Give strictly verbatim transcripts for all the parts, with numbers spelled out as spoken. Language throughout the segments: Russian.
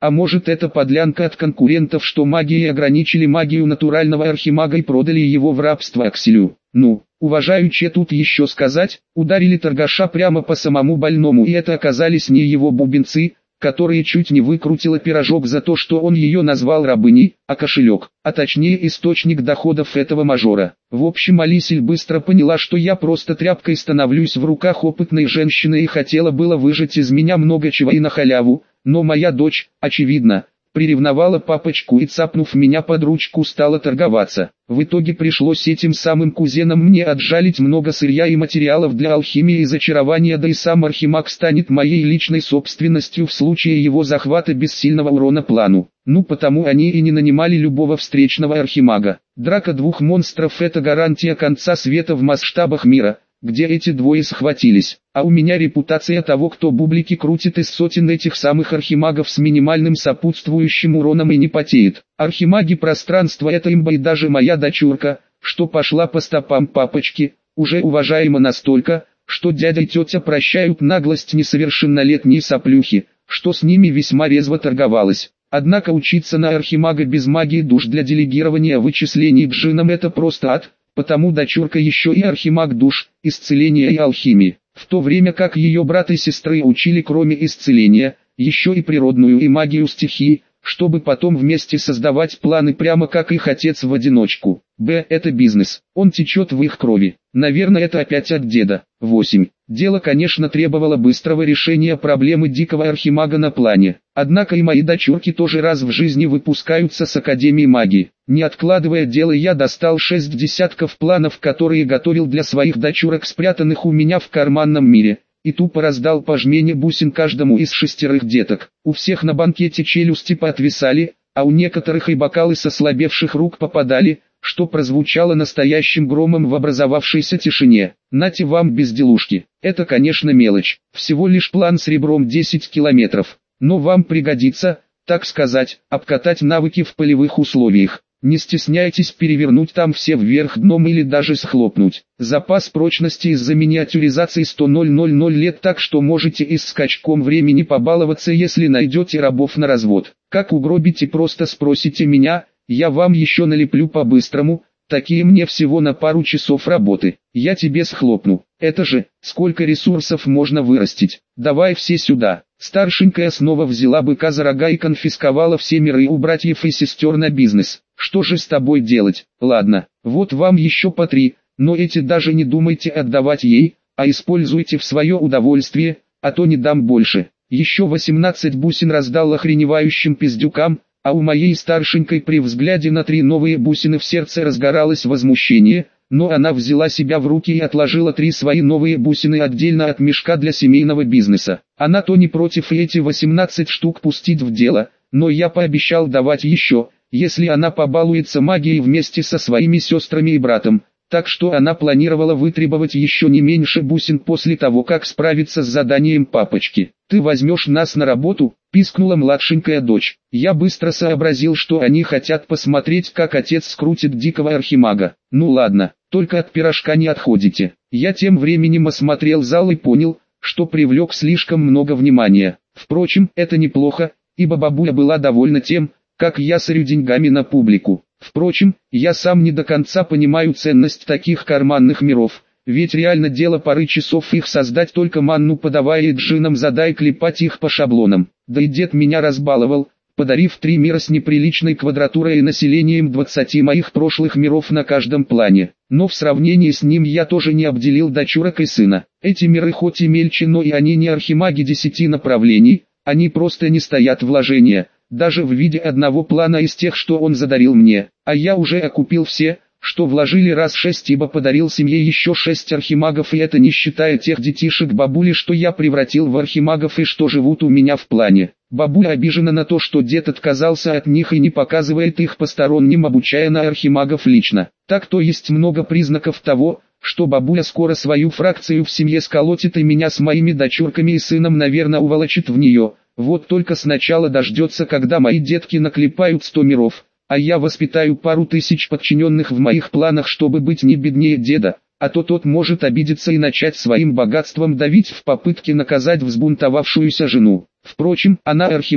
А может, это подлянка от конкурентов, что магией ограничили магию натурального архимага и продали его в рабство Акселю? Ну, уважаючи тут еще сказать, ударили торгаша прямо по самому больному, и это оказались не его бубенцы, которые чуть не выкрутила пирожок за то, что он ее назвал рабыней, а кошелек, а точнее источник доходов этого мажора. В общем, Алисель быстро поняла, что я просто тряпкой становлюсь в руках опытной женщины и хотела было выжать из меня много чего и на халяву, но моя дочь, очевидно, приревновала папочку и, цапнув меня под ручку, стала торговаться. В итоге пришлось этим самым кузенам мне отжалить много сырья и материалов для алхимии и зачарования, да и сам архимаг станет моей личной собственностью в случае его захвата без сильного урона плану. Ну потому они и не нанимали любого встречного архимага. Драка двух монстров — это гарантия конца света в масштабах мира, где эти двое схватились. А у меня репутация того, кто бублики крутит из сотен этих самых архимагов с минимальным сопутствующим уроном и не потеет. Архимаги пространства — это имба, и даже моя дочурка, что пошла по стопам папочки, уже уважаема настолько, что дядя и тетя прощают наглость несовершеннолетней соплюхи, что с ними весьма резво торговалась. Однако учиться на архимага без магии душ для делегирования вычислений джинам — это просто ад. Потому дочурка еще и архимаг душ, исцеления и алхимии, в то время как ее брат и сестры учили кроме исцеления, еще и природную и магию стихий, чтобы потом вместе создавать планы прямо как их отец в одиночку. Б. Это бизнес, он течет в их крови. Наверное, это опять от деда. восемь. Дело, конечно, требовало быстрого решения проблемы дикого архимага на плане. Однако и мои дочурки тоже раз в жизни выпускаются с Академии магии. Не откладывая дело, я достал шесть десятков планов, которые готовил для своих дочурок, спрятанных у меня в карманном мире, и тупо раздал по жмене бусин каждому из шестерых деток. У всех на банкете челюсти поотвисали, а у некоторых и бокалы со слабевших рук попадали, что прозвучало настоящим громом в образовавшейся тишине. Нате вам безделушки. Это, конечно, мелочь. Всего лишь план с ребром десять километров. Но вам пригодится, так сказать, обкатать навыки в полевых условиях. Не стесняйтесь перевернуть там все вверх дном или даже схлопнуть. Запас прочности из-за миниатюризации сто лет, так что можете и с скачком времени побаловаться, если найдете рабов на развод. Как угробите, просто спросите меня, я вам еще налеплю по-быстрому, такие мне всего на пару часов работы. Я тебе схлопну. Это же, сколько ресурсов можно вырастить. Давай все сюда. Старшенькая снова взяла быка за рога и конфисковала все миры у братьев и сестер на бизнес. Что же с тобой делать? Ладно, вот вам еще по три, но эти даже не думайте отдавать ей, а используйте в свое удовольствие, а то не дам больше. Еще восемнадцать бусин раздал охреневающим пиздюкам, а у моей старшенькой при взгляде на три новые бусины в сердце разгоралось возмущение, но она взяла себя в руки и отложила три свои новые бусины отдельно от мешка для семейного бизнеса. Она-то не против и эти восемнадцать штук пустить в дело, но я пообещал давать еще, если она побалуется магией вместе со своими сестрами и братом. Так что она планировала вытребовать еще не меньше бусин после того, как справится с заданием папочки. «Ты возьмешь нас на работу?» – пискнула младшенькая дочь. Я быстро сообразил, что они хотят посмотреть, как отец скрутит дикого архимага. Ну ладно, только от пирожка не отходите. Я тем временем осмотрел зал и понял, что привлек слишком много внимания. Впрочем, это неплохо, ибо бабуля была довольна тем, как я сорю деньгами на публику. Впрочем, я сам не до конца понимаю ценность таких карманных миров, ведь реально дело пары часов их создать, только манну подавая и джинам задай клепать их по шаблонам. Да и дед меня разбаловал, подарив три мира с неприличной квадратурой и населением двадцати моих прошлых миров на каждом плане. Но в сравнении с ним я тоже не обделил дочурок и сына. Эти миры хоть и мельче, но и они не архимаги десяти направлений, они просто не стоят вложения, даже в виде одного плана из тех, что он задарил мне. А я уже окупил все, что вложили раз шесть, ибо подарил семье еще шесть архимагов, и это не считая тех детишек бабули, что я превратил в архимагов и что живут у меня в плане. Бабуля обижена на то, что дед отказался от них и не показывает их посторонним, обучая на архимагов лично. Так то есть много признаков того, что бабуля скоро свою фракцию в семье сколотит и меня с моими дочурками и сыном, наверное, уволочит в нее. Вот только сначала дождется, когда мои детки наклепают сто миров, а я воспитаю пару тысяч подчиненных в моих планах, чтобы быть не беднее деда, а то тот может обидеться и начать своим богатством давить в попытке наказать взбунтовавшуюся жену. Впрочем, она архимаг,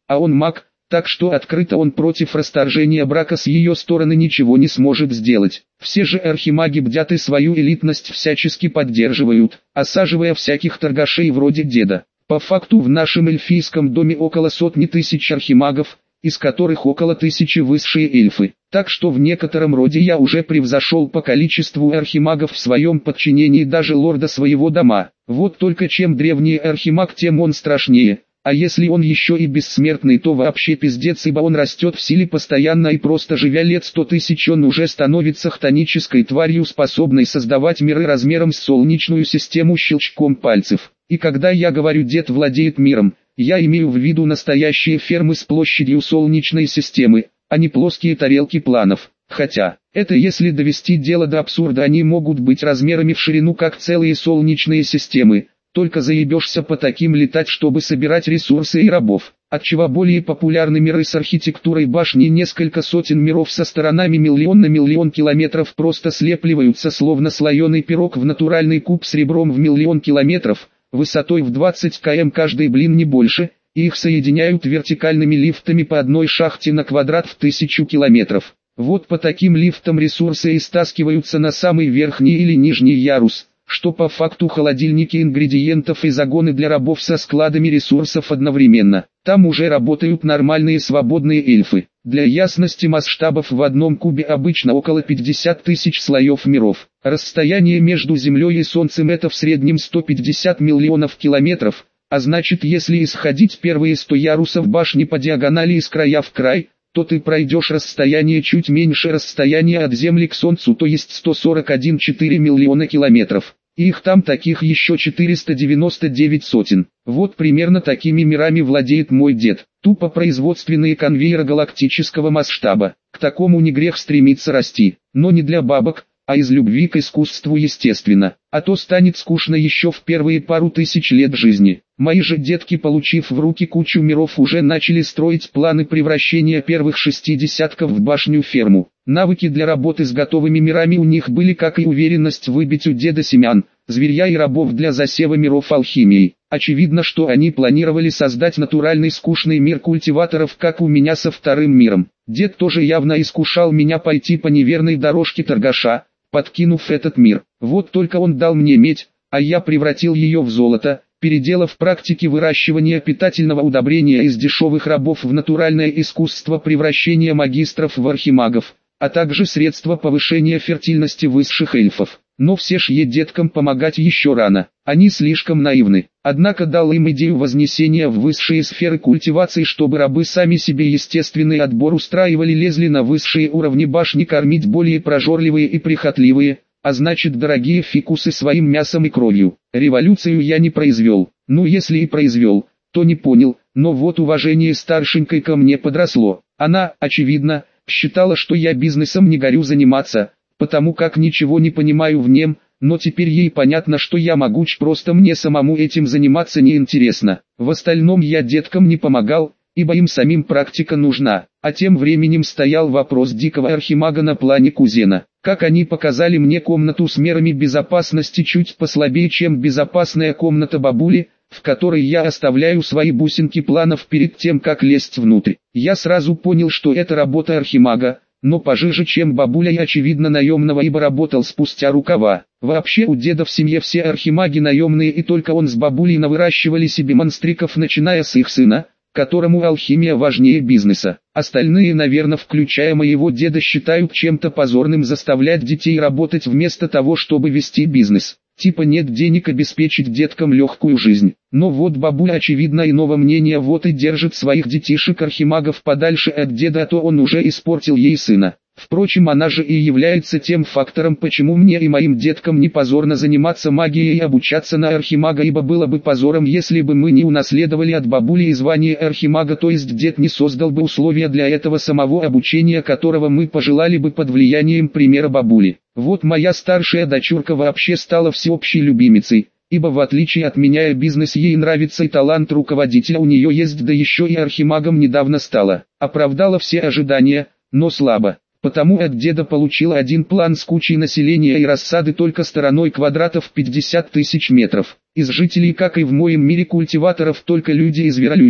а он маг, так что открыто он против расторжения брака с ее стороны ничего не сможет сделать. Все же архимаги бдят и свою элитность всячески поддерживают, осаживая всяких торгашей вроде деда. По факту в нашем эльфийском доме около сотни тысяч архимагов, из которых около тысячи высшие эльфы. Так что в некотором роде я уже превзошел по количеству архимагов в своем подчинении даже лорда своего дома. Вот только чем древний архимаг, тем он страшнее. А если он еще и бессмертный, то вообще пиздец, ибо он растет в силе постоянно и просто живя лет сто тысяч он уже становится хтонической тварью, способной создавать миры размером с солнечную систему щелчком пальцев. И когда я говорю «дед владеет миром», я имею в виду настоящие фермы с площадью солнечной системы, а не плоские тарелки планов. Хотя, это если довести дело до абсурда, они могут быть размерами в ширину как целые солнечные системы. Только заебешься по таким летать, чтобы собирать ресурсы и рабов. Отчего более популярны миры с архитектурой башни, несколько сотен миров со сторонами миллион на миллион километров просто слепливаются словно слоеный пирог в натуральный куб с ребром в миллион километров, высотой в двадцать километров каждый, блин, не больше, и их соединяют вертикальными лифтами по одной шахте на квадрат в тысячу километров. Вот по таким лифтам ресурсы и стаскиваются на самый верхний или нижний ярус, что по факту холодильники ингредиентов и загоны для рабов со складами ресурсов одновременно. Там уже работают нормальные свободные эльфы. Для ясности масштабов, в одном кубе обычно около пятидесяти тысяч слоев миров. Расстояние между Землей и Солнцем это в среднем сто пятьдесят миллионов километров, а значит, если исходить первые сто ярусов башни по диагонали из края в край, то ты пройдешь расстояние чуть меньше расстояния от Земли к Солнцу, то есть сто сорок один целых четыре миллиона километров. И их там таких еще четыреста девяносто девять сотен. Вот примерно такими мирами владеет мой дед. Тупо производственные конвейеры галактического масштаба. К такому не грех стремиться расти. Но не для бабок, а из любви к искусству, естественно. А то станет скучно еще в первые пару тысяч лет жизни. Мои же детки, получив в руки кучу миров, уже начали строить планы превращения первых шести десятков в башню-ферму. Навыки для работы с готовыми мирами у них были, как и уверенность выбить у деда семян, зверья и рабов для засева миров алхимией. Очевидно, что они планировали создать натуральный скучный мир культиваторов, как у меня со вторым миром. Дед тоже явно искушал меня пойти по неверной дорожке торгаша, подкинув этот мир. Вот только он дал мне медь, а я превратил ее в золото, переделав практики выращивания питательного удобрения из дешевых рабов в натуральное искусство превращения магистров в архимагов, а также средства повышения фертильности высших эльфов. Но все ж ей деткам помогать еще рано, они слишком наивны. Однако дал им идею вознесения в высшие сферы культивации, чтобы рабы сами себе естественный отбор устраивали, лезли на высшие уровни башни кормить более прожорливые и прихотливые, а значит дорогие фикусы своим мясом и кровью. Революцию я не произвел, ну если и произвел, то не понял, но вот уважение старшенькой ко мне подросло. Она, очевидно, считала, что я бизнесом не горю заниматься, потому как ничего не понимаю в нем, но теперь ей понятно, что я могуч, просто мне самому этим заниматься неинтересно. В остальном я деткам не помогал, ибо им самим практика нужна. А тем временем стоял вопрос дикого архимага на плане кузена. Как они показали мне комнату с мерами безопасности чуть послабее, чем безопасная комната бабули, в которой я оставляю свои бусинки планов перед тем, как лезть внутрь. Я сразу понял, что это работа архимага, но пожиже, чем бабуля, и очевидно наемного, ибо работал спустя рукава. Вообще у деда в семье все архимаги наемные, и только он с бабулей навыращивали себе монстриков, начиная с их сына, которому алхимия важнее бизнеса. Остальные, наверное, включая моего деда, считают чем-то позорным заставлять детей работать вместо того, чтобы вести бизнес. Типа нет денег обеспечить деткам легкую жизнь. Но вот бабуля очевидно иного мнения, вот и держит своих детишек-архимагов подальше от деда, а то он уже испортил ей сына. Впрочем, она же и является тем фактором, почему мне и моим деткам не позорно заниматься магией и обучаться на архимага, ибо было бы позором, если бы мы не унаследовали от бабули и звание архимага, то есть дед не создал бы условия для этого самого обучения, которого мы пожелали бы под влиянием примера бабули. Вот моя старшая дочурка вообще стала всеобщей любимицей, ибо в отличие от меня и бизнес ей нравится, и талант руководителя у нее есть, да еще и архимагом недавно стала. Оправдала все ожидания, но слабо. Потому от деда получила один план с кучей населения и рассады только стороной квадратов пятьдесят тысяч метров. Из жителей, как и в моем мире культиваторов, только люди и зверолюди,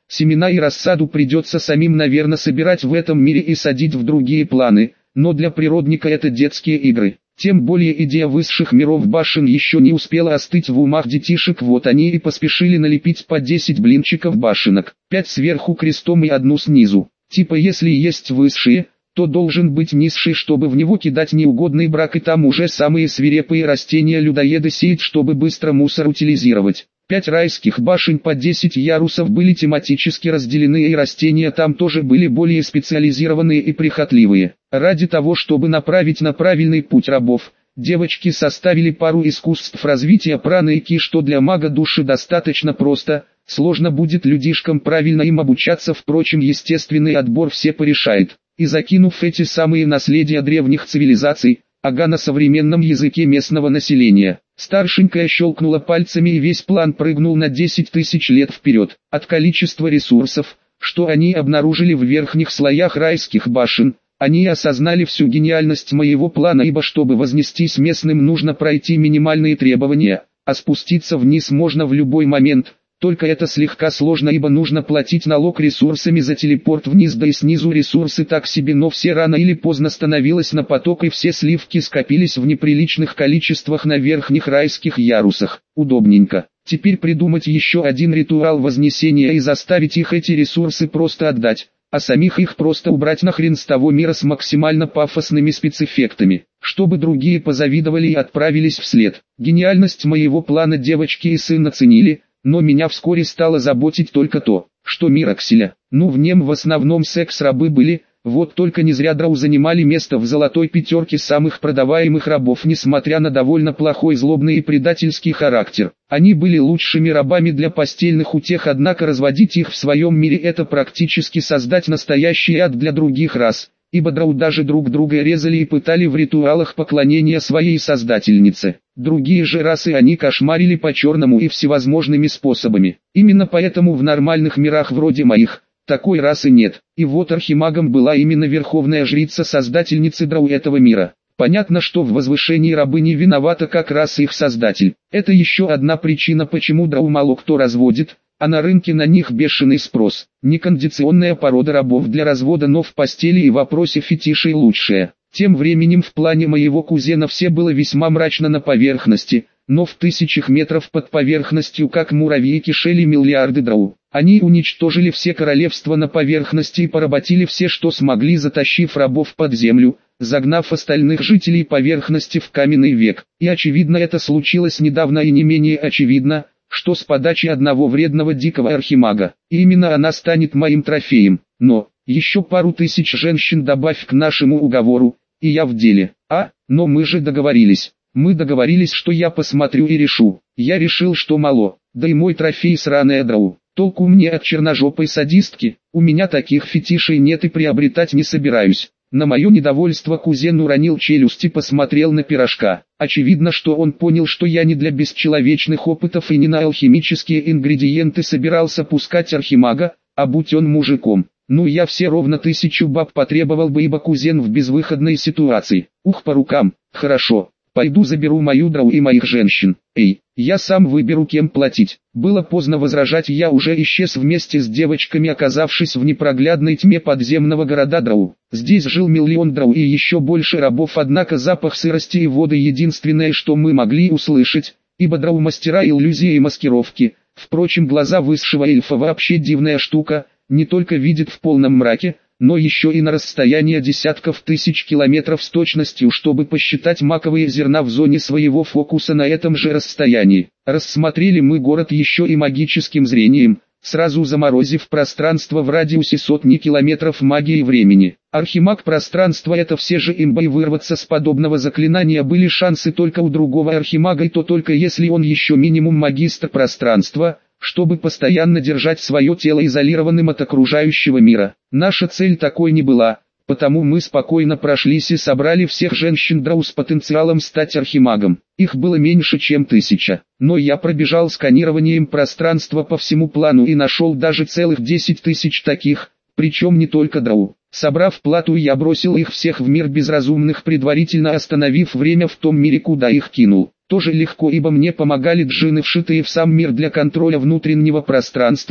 Семена и рассаду придется самим, наверное, собирать в этом мире и садить в другие планы, но для природника это детские игры. Тем более идея высших миров башен еще не успела остыть в умах детишек, вот они и поспешили налепить по десять блинчиков башенок, пять сверху крестом и одну снизу. Типа если есть высшие, то должен быть низший, чтобы в него кидать неугодный брак, и там уже самые свирепые растения-людоеды сеять, чтобы быстро мусор утилизировать. Пять райских башен по десять ярусов были тематически разделены, и растения там тоже были более специализированные и прихотливые. Ради того, чтобы направить на правильный путь рабов, девочки составили пару искусств развития праны и ки, что для мага души достаточно просто. Сложно будет людишкам правильно им обучаться, впрочем, естественный отбор все порешает. И закинув эти самые наследия древних цивилизаций, ага, на современном языке местного населения, старшенькая щелкнула пальцами, и весь план прыгнул на десять тысяч лет вперед. От количества ресурсов, что они обнаружили в верхних слоях райских башен, они осознали всю гениальность моего плана, ибо чтобы вознестись местным, нужно пройти минимальные требования, а спуститься вниз можно в любой момент. Только это слегка сложно, ибо нужно платить налог ресурсами за телепорт вниз, да и снизу ресурсы так себе, но все рано или поздно становилось на поток, и все сливки скопились в неприличных количествах на верхних райских ярусах. Удобненько. Теперь придумать еще один ритуал вознесения и заставить их эти ресурсы просто отдать, а самих их просто убрать нахрен с того мира с максимально пафосными спецэффектами, чтобы другие позавидовали и отправились вслед. Гениальность моего плана девочки и сын оценили. Но меня вскоре стало заботить только то, что мир Акселя, ну в нем в основном секс-рабы были, вот только не зря драу занимали место в золотой пятерке самых продаваемых рабов, несмотря на довольно плохой, злобный и предательский характер. Они были лучшими рабами для постельных утех, однако разводить их в своем мире — это практически создать настоящий ад для других рас. Ибо драу даже друг друга резали и пытали в ритуалах поклонения своей создательнице. Другие же расы они кошмарили по-черному и всевозможными способами. Именно поэтому в нормальных мирах вроде моих, такой расы нет. И вот архимагом была именно верховная жрица-создательницы драу этого мира. Понятно, что в возвышении рабыни виновата как раз их создатель. Это еще одна причина, почему драу мало кто разводит, а на рынке на них бешеный спрос. Некондиционная порода рабов для развода, но в постели и в вопросе фетишей лучшая. Тем временем в плане моего кузена все было весьма мрачно на поверхности, но в тысячах метров под поверхностью как муравьи кишели миллиарды драу. Они уничтожили все королевства на поверхности и поработили все, что смогли, затащив рабов под землю, загнав остальных жителей поверхности в каменный век. И очевидно, это случилось недавно, и не менее очевидно, что с подачи одного вредного дикого архимага, и именно она станет моим трофеем. Но, еще пару тысяч женщин добавь к нашему уговору, и я в деле. А, но мы же договорились. Мы договорились, что я посмотрю и решу. Я решил, что мало, да и мой трофей сраная драу. Толку мне от черножопой садистки, у меня таких фетишей нет и приобретать не собираюсь. На мое недовольство кузен уронил челюсть и посмотрел на пирожка. Очевидно, что он понял, что я не для бесчеловечных опытов и не на алхимические ингредиенты собирался пускать архимага, а будь он мужиком. Ну я все ровно тысячу баб потребовал бы, ибо кузен в безвыходной ситуации. Ух, по рукам, хорошо. Пойду заберу мою драу и моих женщин. Эй, я сам выберу, кем платить. Было поздно возражать, я уже исчез вместе с девочками, оказавшись в непроглядной тьме подземного города драу. Здесь жил миллион драу и еще больше рабов, однако запах сырости и воды единственное, что мы могли услышать, ибо драу мастера иллюзии и маскировки. Впрочем, глаза высшего эльфа вообще дивная штука, не только видит в полном мраке, но еще и на расстояние десятков тысяч километров с точностью, чтобы посчитать маковые зерна в зоне своего фокуса на этом же расстоянии. Рассмотрели мы город еще и магическим зрением, сразу заморозив пространство в радиусе сотни километров магии времени. Архимаг пространства — это все же имба, и вырваться с подобного заклинания были шансы только у другого архимага, и то только если он еще минимум магистр пространства, чтобы постоянно держать свое тело изолированным от окружающего мира. Наша цель такой не была, потому мы спокойно прошлись и собрали всех женщин драу с потенциалом стать архимагом. Их было меньше чем тысяча, но я пробежал сканированием пространства по всему плану и нашел даже целых десять тысяч таких, причем не только драу. Собрав плату, я бросил их всех в мир безразумных, предварительно остановив время в том мире, куда их кинул. Тоже легко, ибо мне помогали джинны, вшитые в сам мир для контроля внутреннего пространства.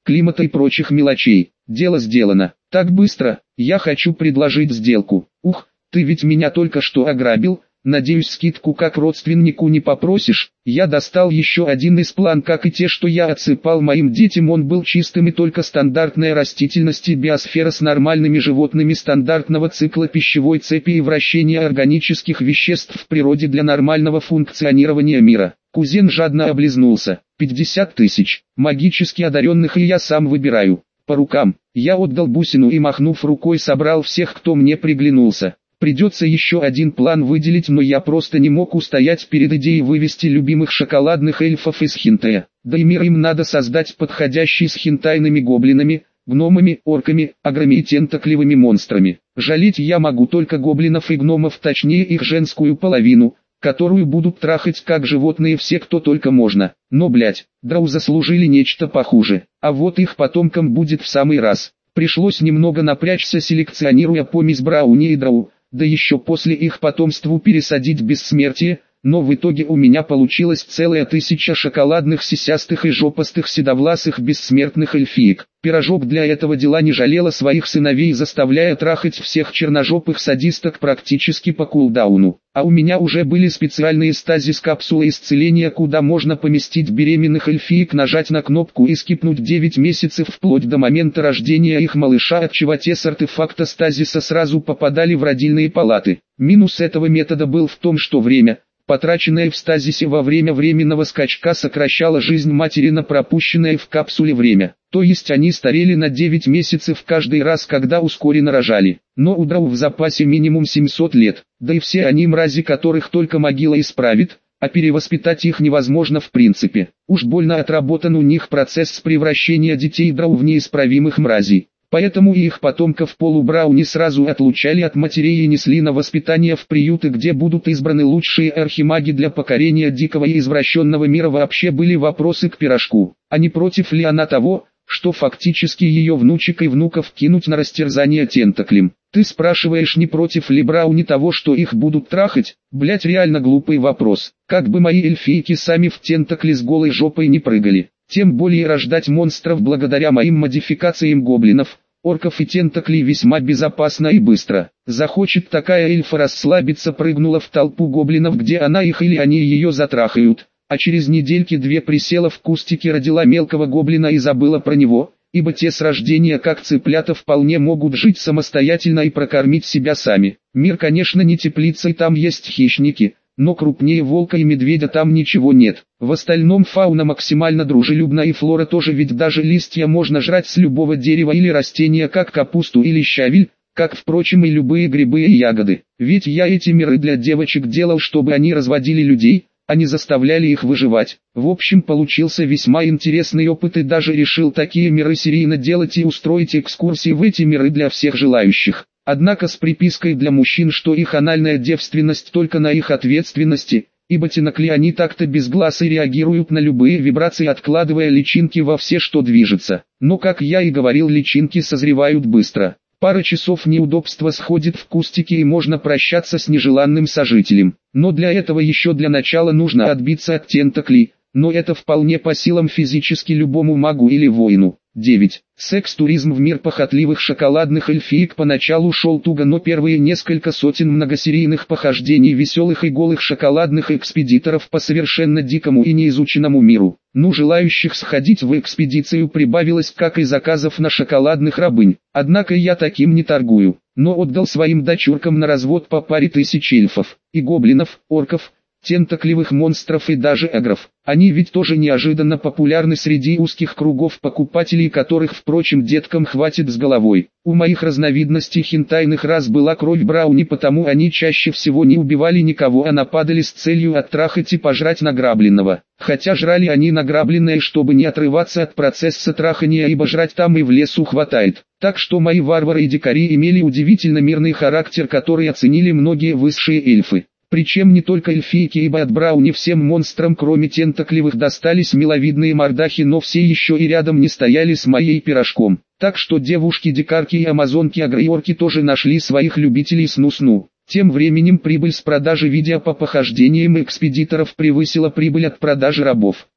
климата и прочих мелочей. Дело сделано. Так быстро. Я хочу предложить сделку. Ух, ты ведь меня только что ограбил. Надеюсь, скидку как родственнику не попросишь. Я достал еще один из план, как и те, что я отсыпал моим детям. Он был чистым, и только стандартная растительность и биосфера с нормальными животными стандартного цикла пищевой цепи и вращения органических веществ в природе для нормального функционирования мира. Кузен жадно облизнулся. пятьдесят тысяч. Магически одаренных, и я сам выбираю. По рукам. Я отдал бусину и, махнув рукой, собрал всех, кто мне приглянулся. Придется еще один план выделить, но я просто не мог устоять перед идеей вывести любимых шоколадных эльфов из хентая. Да и мир им надо создать подходящий с хентайными гоблинами, гномами, орками, аграми и тентакливыми монстрами. Жалеть я могу только гоблинов и гномов, точнее их женскую половину, которую будут трахать как животные все, кто только можно. Но, блять, драу заслужили нечто похуже, а вот их потомкам будет в самый раз. Пришлось немного напрячься, селекционируя помесь брауни и драу. Да еще после их потомству пересадить бессмертие, но в итоге у меня получилась целая тысяча шоколадных сисястых и жопастых седовласых бессмертных эльфиек. Пирожок для этого дела не жалела своих сыновей, заставляя трахать всех черножопых садисток практически по кулдауну. А у меня уже были специальные стазис-капсулы исцеления, куда можно поместить беременных эльфиек, нажать на кнопку и скипнуть девять месяцев вплоть до момента рождения их малыша, отчего те с артефакта стазиса сразу попадали в родильные палаты. Минус этого метода был в том, что время, потраченное в стазисе во время временного скачка, сокращало жизнь матери на пропущенное в капсуле время. То есть они старели на девять месяцев каждый раз, когда ускоренно рожали. Но у драу в запасе минимум семьсот лет, да и все они мрази, которых только могила исправит, а перевоспитать их невозможно в принципе. Уж больно отработан у них процесс превращения детей драу в неисправимых мразей. Поэтому и их потомков полубрауни сразу отлучали от матерей и несли на воспитание в приюты, где будут избраны лучшие архимаги для покорения дикого и извращенного мира. Вообще были вопросы к пирожку, а не против ли она того, что фактически ее внучек и внуков кинуть на растерзание тентаклем. Ты спрашиваешь, не против ли брауни того, что их будут трахать? Блять, реально глупый вопрос. Как бы мои эльфийки сами в тентакли с голой жопой не прыгали. Тем более рождать монстров благодаря моим модификациям гоблинов, орков и тентаклей весьма безопасно и быстро. Захочет такая эльфа расслабиться, прыгнула в толпу гоблинов, где она их или они ее затрахают, а через недельки-две присела в кустике, родила мелкого гоблина и забыла про него, ибо те с рождения как цыплята вполне могут жить самостоятельно и прокормить себя сами. Мир, конечно, не теплица, и там есть хищники, но крупнее волка и медведя там ничего нет. В остальном фауна максимально дружелюбна, и флора тоже, ведь даже листья можно жрать с любого дерева или растения, как капусту или щавель, как, впрочем, и любые грибы и ягоды. Ведь я эти миры для девочек делал, чтобы они разводили людей, а не заставляли их выживать. В общем, получился весьма интересный опыт, и даже решил такие миры серийно делать и устроить экскурсии в эти миры для всех желающих. Однако с припиской для мужчин, что их анальная девственность только на их ответственности, ибо тенакли они так-то без глаз и реагируют на любые вибрации, откладывая личинки во все, что движется. Но, как я и говорил, личинки созревают быстро. Пара часов неудобства сходит в кустики, и можно прощаться с нежеланным сожителем. Но для этого еще для начала нужно отбиться от тентаклей, но это вполне по силам физически любому магу или воину. девять. Секс-туризм в мир похотливых шоколадных эльфиек поначалу шел туго, но первые несколько сотен многосерийных похождений веселых и голых шоколадных экспедиторов по совершенно дикому и неизученному миру. Ну, желающих сходить в экспедицию прибавилось, как и заказов на шоколадных рабынь. Однако я таким не торгую, но отдал своим дочуркам на развод по паре тысяч эльфов, и гоблинов, орков, тентакливых монстров и даже агров. Они ведь тоже неожиданно популярны среди узких кругов покупателей, которых, впрочем, деткам хватит с головой. У моих разновидностей хентайных рас была кровь брауни, потому они чаще всего не убивали никого, а нападали с целью оттрахать и пожрать награбленного. Хотя жрали они награбленное, чтобы не отрываться от процесса трахания, ибо жрать там и в лесу хватает. Так что мои варвары и дикари имели удивительно мирный характер, который оценили многие высшие эльфы. Причем не только эльфийки, ибо от брауни всем монстрам, кроме тентакливых, достались миловидные мордахи, но все еще и рядом не стояли с моей пирожком. Так что девушки-дикарки и амазонки-агриорки тоже нашли своих любителей сну-сну. Тем временем прибыль с продажи видео по похождениям экспедиторов превысила прибыль от продажи рабов.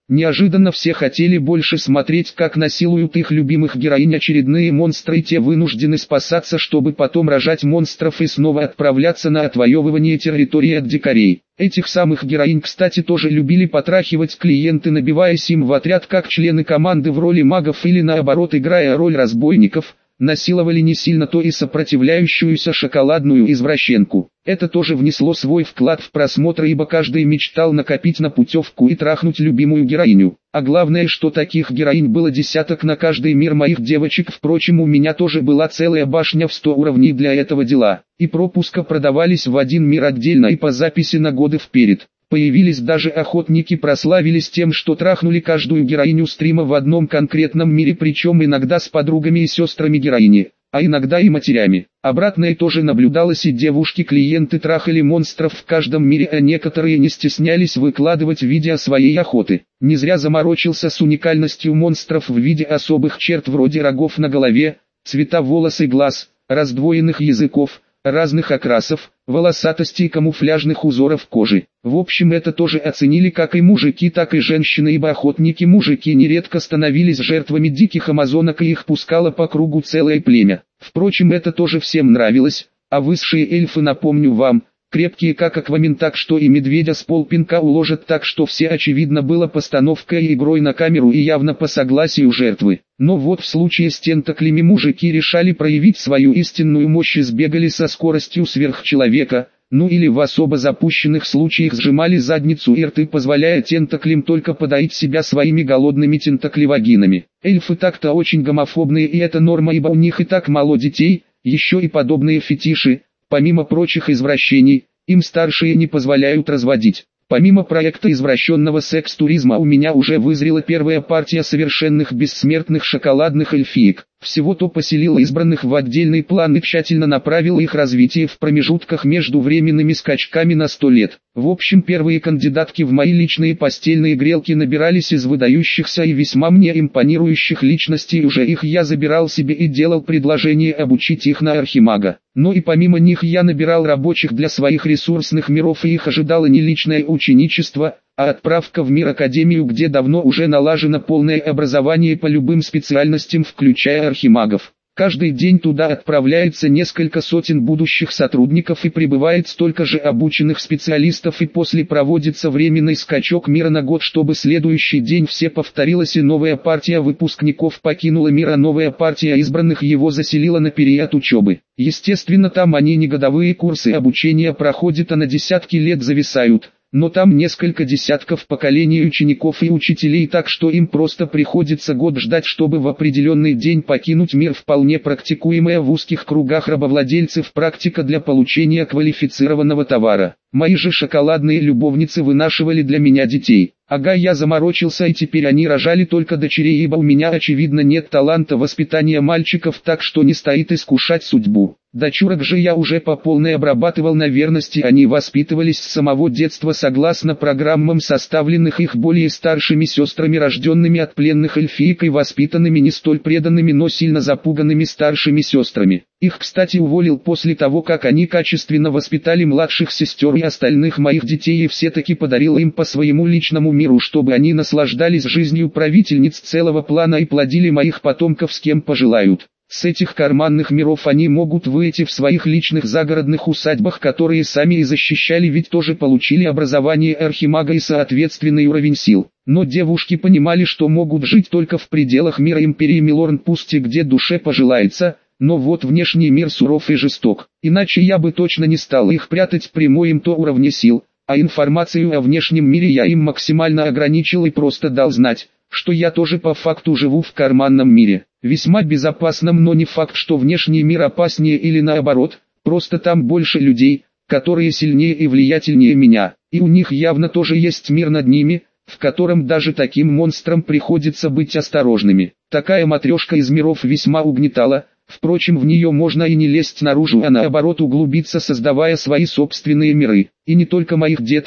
Неожиданно все хотели больше смотреть, как насилуют их любимых героинь очередные монстры, и те вынуждены спасаться, чтобы потом рожать монстров и снова отправляться на отвоевывание территории от дикарей. Этих самых героинь, кстати, тоже любили потрахивать клиенты, набиваясь им в отряд как члены команды в роли магов или наоборот играя роль разбойников. Насиловали не сильно то и сопротивляющуюся шоколадную извращенку. Это тоже внесло свой вклад в просмотр, ибо каждый мечтал накопить на путевку и трахнуть любимую героиню. А главное, что таких героинь было десяток на каждый мир моих девочек. Впрочем, у меня тоже была целая башня в сто уровней для этого дела. И пропуска продавались в один мир отдельно и по записи на годы вперед. Появились даже охотники, прославились тем, что трахнули каждую героиню стрима в одном конкретном мире, причем иногда с подругами и сестрами героини, а иногда и матерями. Обратное тоже наблюдалось, и девушки-клиенты трахали монстров в каждом мире, а некоторые не стеснялись выкладывать видео своей охоты. Не зря заморочился с уникальностью монстров в виде особых черт вроде рогов на голове, цвета волос и глаз, раздвоенных языков, разных окрасов, волосатости и камуфляжных узоров кожи. В общем, это тоже оценили как и мужики, так и женщины, ибо охотники-мужики нередко становились жертвами диких амазонок, и их пускало по кругу целое племя. Впрочем, это тоже всем нравилось, а высшие эльфы, напомню вам, крепкие как Аквамен, так что и медведя с полпинка уложат, так что все очевидно было постановкой и игрой на камеру и явно по согласию жертвы. Но вот в случае с тентаклями мужики решали проявить свою истинную мощь и сбегали со скоростью сверхчеловека, ну или в особо запущенных случаях сжимали задницу и рты, позволяя тентаклям только подоить себя своими голодными тентаклевагинами. Эльфы так-то очень гомофобные, и это норма, ибо у них и так мало детей, еще и подобные фетиши. Помимо прочих извращений, им старшие не позволяют разводить. Помимо проекта извращенного секс-туризма у меня уже вызрела первая партия совершенных бессмертных шоколадных эльфиек. Всего-то поселил избранных в отдельный план и тщательно направил их развитие в промежутках между временными скачками на сто лет. В общем, первые кандидатки в мои личные постельные грелки набирались из выдающихся и весьма мне импонирующих личностей, уже их я забирал себе и делал предложение обучить их на архимага. Но и помимо них я набирал рабочих для своих ресурсных миров, и их ожидало не личное ученичество, а отправка в мир Академию, где давно уже налажено полное образование по любым специальностям, включая архимагов. Каждый день туда отправляется несколько сотен будущих сотрудников и прибывает столько же обученных специалистов, и после проводится временный скачок мира на год, чтобы следующий день все повторилось и новая партия выпускников покинула мир, а новая партия избранных его заселила на период учебы. Естественно, там они не годовые курсы обучения проходят, а на десятки лет зависают. Но там несколько десятков поколений учеников и учителей, так что им просто приходится год ждать, чтобы в определенный день покинуть мир. Вполне практикуемая в узких кругах рабовладельцев практика для получения квалифицированного товара. Мои же шоколадные любовницы вынашивали для меня детей. Ага, я заморочился, и теперь они рожали только дочерей, ибо у меня очевидно нет таланта воспитания мальчиков, так что не стоит искушать судьбу. Дочурок же я уже по полной обрабатывал на верности, они воспитывались с самого детства согласно программам, составленных их более старшими сестрами, рожденными от пленных эльфиек, и воспитанными не столь преданными, но сильно запуганными старшими сестрами. Их, кстати, уволил после того, как они качественно воспитали младших сестер и остальных моих детей, и все-таки подарил им по своему личному миру, чтобы они наслаждались жизнью правительниц целого плана и плодили моих потомков с кем пожелают. С этих карманных миров они могут выйти в своих личных загородных усадьбах, которые сами и защищали, ведь тоже получили образование архимага и соответственный уровень сил. Но девушки понимали, что могут жить только в пределах мира империи Милорн, пусть и где душе пожелается, но вот внешний мир суров и жесток. Иначе я бы точно не стал их прятать при моем то уровне сил, а информацию о внешнем мире я им максимально ограничил и просто дал знать, что я тоже по факту живу в карманном мире. Весьма безопасном, но не факт, что внешний мир опаснее или наоборот, просто там больше людей, которые сильнее и влиятельнее меня, и у них явно тоже есть мир над ними, в котором даже таким монстрам приходится быть осторожными. Такая матрешка из миров весьма угнетала, впрочем, в нее можно и не лезть наружу, а наоборот углубиться, создавая свои собственные миры. И не только моих деток,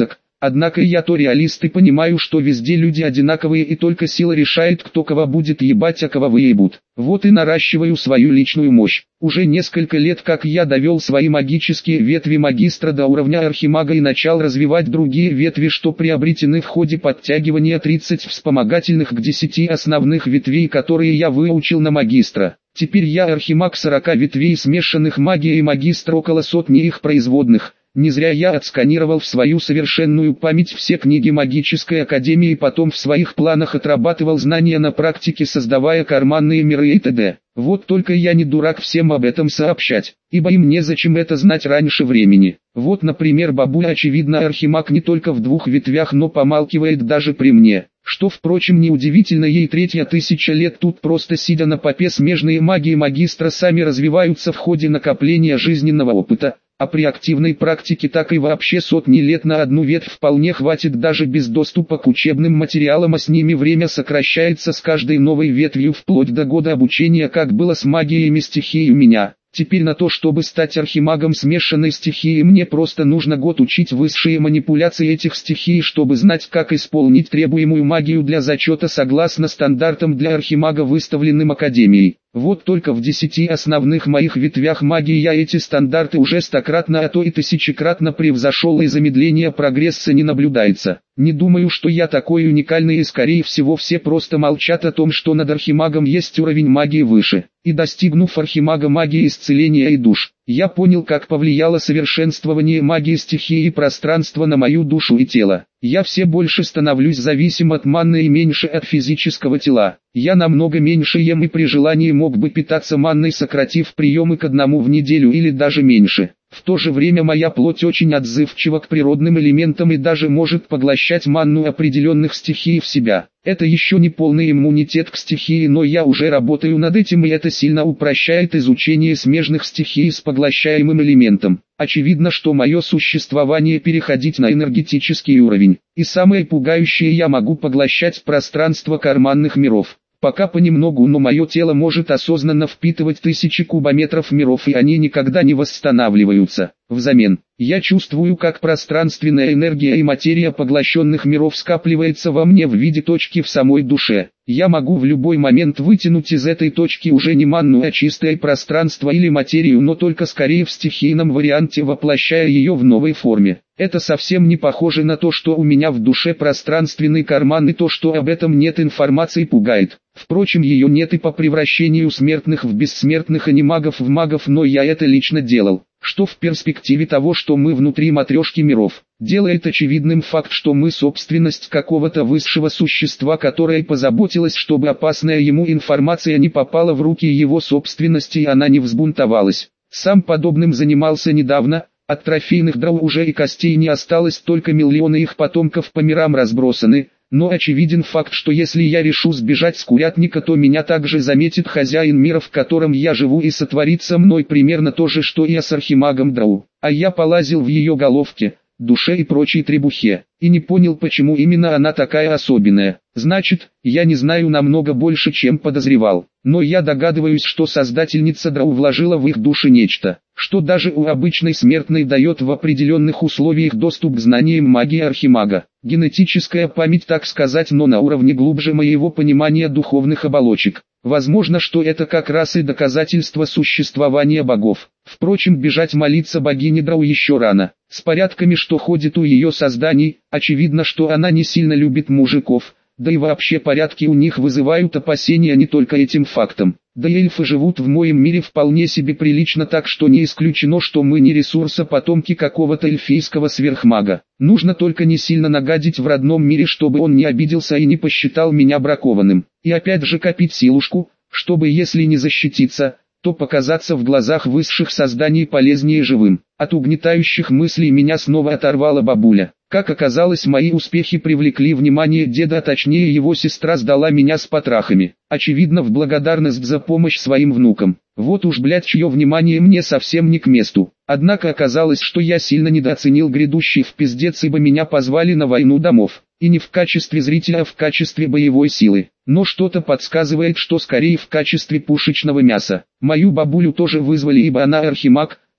Однако я то реалист и понимаю, что везде люди одинаковые и только сила решает, кто кого будет ебать, а кого выебут. Вот и наращиваю свою личную мощь. Уже несколько лет как я довел свои магические ветви магистра до уровня архимага и начал развивать другие ветви, что приобретены в ходе подтягивания тридцати вспомогательных к десяти основных ветвей, которые я выучил на магистра. Теперь я архимаг сорока ветвей смешанных магии и магистр около сотни их производных. Не зря я отсканировал в свою совершенную память все книги магической академии и потом в своих планах отрабатывал знания на практике, создавая карманные миры и т.д. Вот только я не дурак всем об этом сообщать, ибо им незачем это знать раньше времени. Вот, например, бабуля, очевидно, архимаг не только в двух ветвях, но помалкивает даже при мне. Что, впрочем, неудивительно, ей третья тысяча лет, тут просто сидя на попе смежные магии магистра сами развиваются в ходе накопления жизненного опыта. А при активной практике так и вообще сотни лет на одну ветвь вполне хватит даже без доступа к учебным материалам, а с ними время сокращается с каждой новой ветвью вплоть до года обучения, как было с магиями стихии у меня. Теперь на то, чтобы стать архимагом смешанной стихии, мне просто нужно год учить высшие манипуляции этих стихий, чтобы знать, как исполнить требуемую магию для зачета согласно стандартам для архимага, выставленным Академией. Вот только в десяти основных моих ветвях магии я эти стандарты уже стократно, а то и тысячекратно превзошел, и замедления прогресса не наблюдается. Не думаю, что я такой уникальный, и скорее всего все просто молчат о том, что над архимагом есть уровень магии выше. И достигнув архимага магии исцеления и душ, я понял, как повлияло совершенствование магии стихии и пространства на мою душу и тело. Я все больше становлюсь зависим от манны и меньше от физического тела. Я намного меньше ем и при желании мог бы питаться манной, сократив приемы к одному в неделю или даже меньше. В то же время моя плоть очень отзывчива к природным элементам и даже может поглощать манну определенных стихий в себя. Это еще не полный иммунитет к стихии, но я уже работаю над этим, и это сильно упрощает изучение смежных стихий с поглощаемым элементом. Очевидно, что мое существование переходить на энергетический уровень. И самое пугающее, я могу поглощать пространство карманных миров. Пока понемногу, но мое тело может осознанно впитывать тысячи кубометров миров, и они никогда не восстанавливаются. Взамен, я чувствую, как пространственная энергия и материя поглощенных миров скапливается во мне в виде точки в самой душе. Я могу в любой момент вытянуть из этой точки уже не манну, а чистое пространство или материю, но только скорее в стихийном варианте, воплощая ее в новой форме. Это совсем не похоже на то, что у меня в душе пространственный карман, и то, что об этом нет информации, пугает. Впрочем, ее нет и по превращению смертных в бессмертных, а не магов в магов, но я это лично делал. Что в перспективе того, что мы внутри матрешки миров, делает очевидным факт, что мы собственность какого-то высшего существа, которое позаботилось, чтобы опасная ему информация не попала в руки его собственности и она не взбунтовалась. Сам подобным занимался недавно. От трофейных драу уже и костей не осталось, только миллионы их потомков по мирам разбросаны. Но очевиден факт, что если я решу сбежать с курятника, то меня также заметит хозяин мира, в котором я живу, и сотворит со мной примерно то же, что и с архимагом драу. А я полазил в ее головке, душе и прочей требухе, и не понял, почему именно она такая особенная. Значит, я не знаю намного больше, чем подозревал. Но я догадываюсь, что создательница драу вложила в их души нечто, что даже у обычной смертной дает в определенных условиях доступ к знаниям магии архимага. Генетическая память, так сказать, но на уровне глубже моего понимания духовных оболочек. Возможно, что это как раз и доказательство существования богов. Впрочем, бежать молиться богине драу еще рано. С порядками, что ходит у ее созданий, очевидно, что она не сильно любит мужиков. Да и вообще порядки у них вызывают опасения не только этим фактом. Да и эльфы живут в моем мире вполне себе прилично, так что не исключено, что мы не ресурса потомки какого-то эльфийского сверхмага. Нужно только не сильно нагадить в родном мире, чтобы он не обиделся и не посчитал меня бракованным. И опять же копить силушку, чтобы, если не защититься, то показаться в глазах высших созданий полезнее живым. От угнетающих мыслей меня снова оторвала бабуля. Как оказалось, мои успехи привлекли внимание деда, а точнее его сестра сдала меня с потрохами. Очевидно, в благодарность за помощь своим внукам. Вот уж, блядь, чье внимание мне совсем не к месту. Однако оказалось, что я сильно недооценил грядущий в пиздец, ибо меня позвали на войну домов. И не в качестве зрителя, а в качестве боевой силы. Но что-то подсказывает, что скорее в качестве пушечного мяса. Мою бабулю тоже вызвали, ибо она архимаг.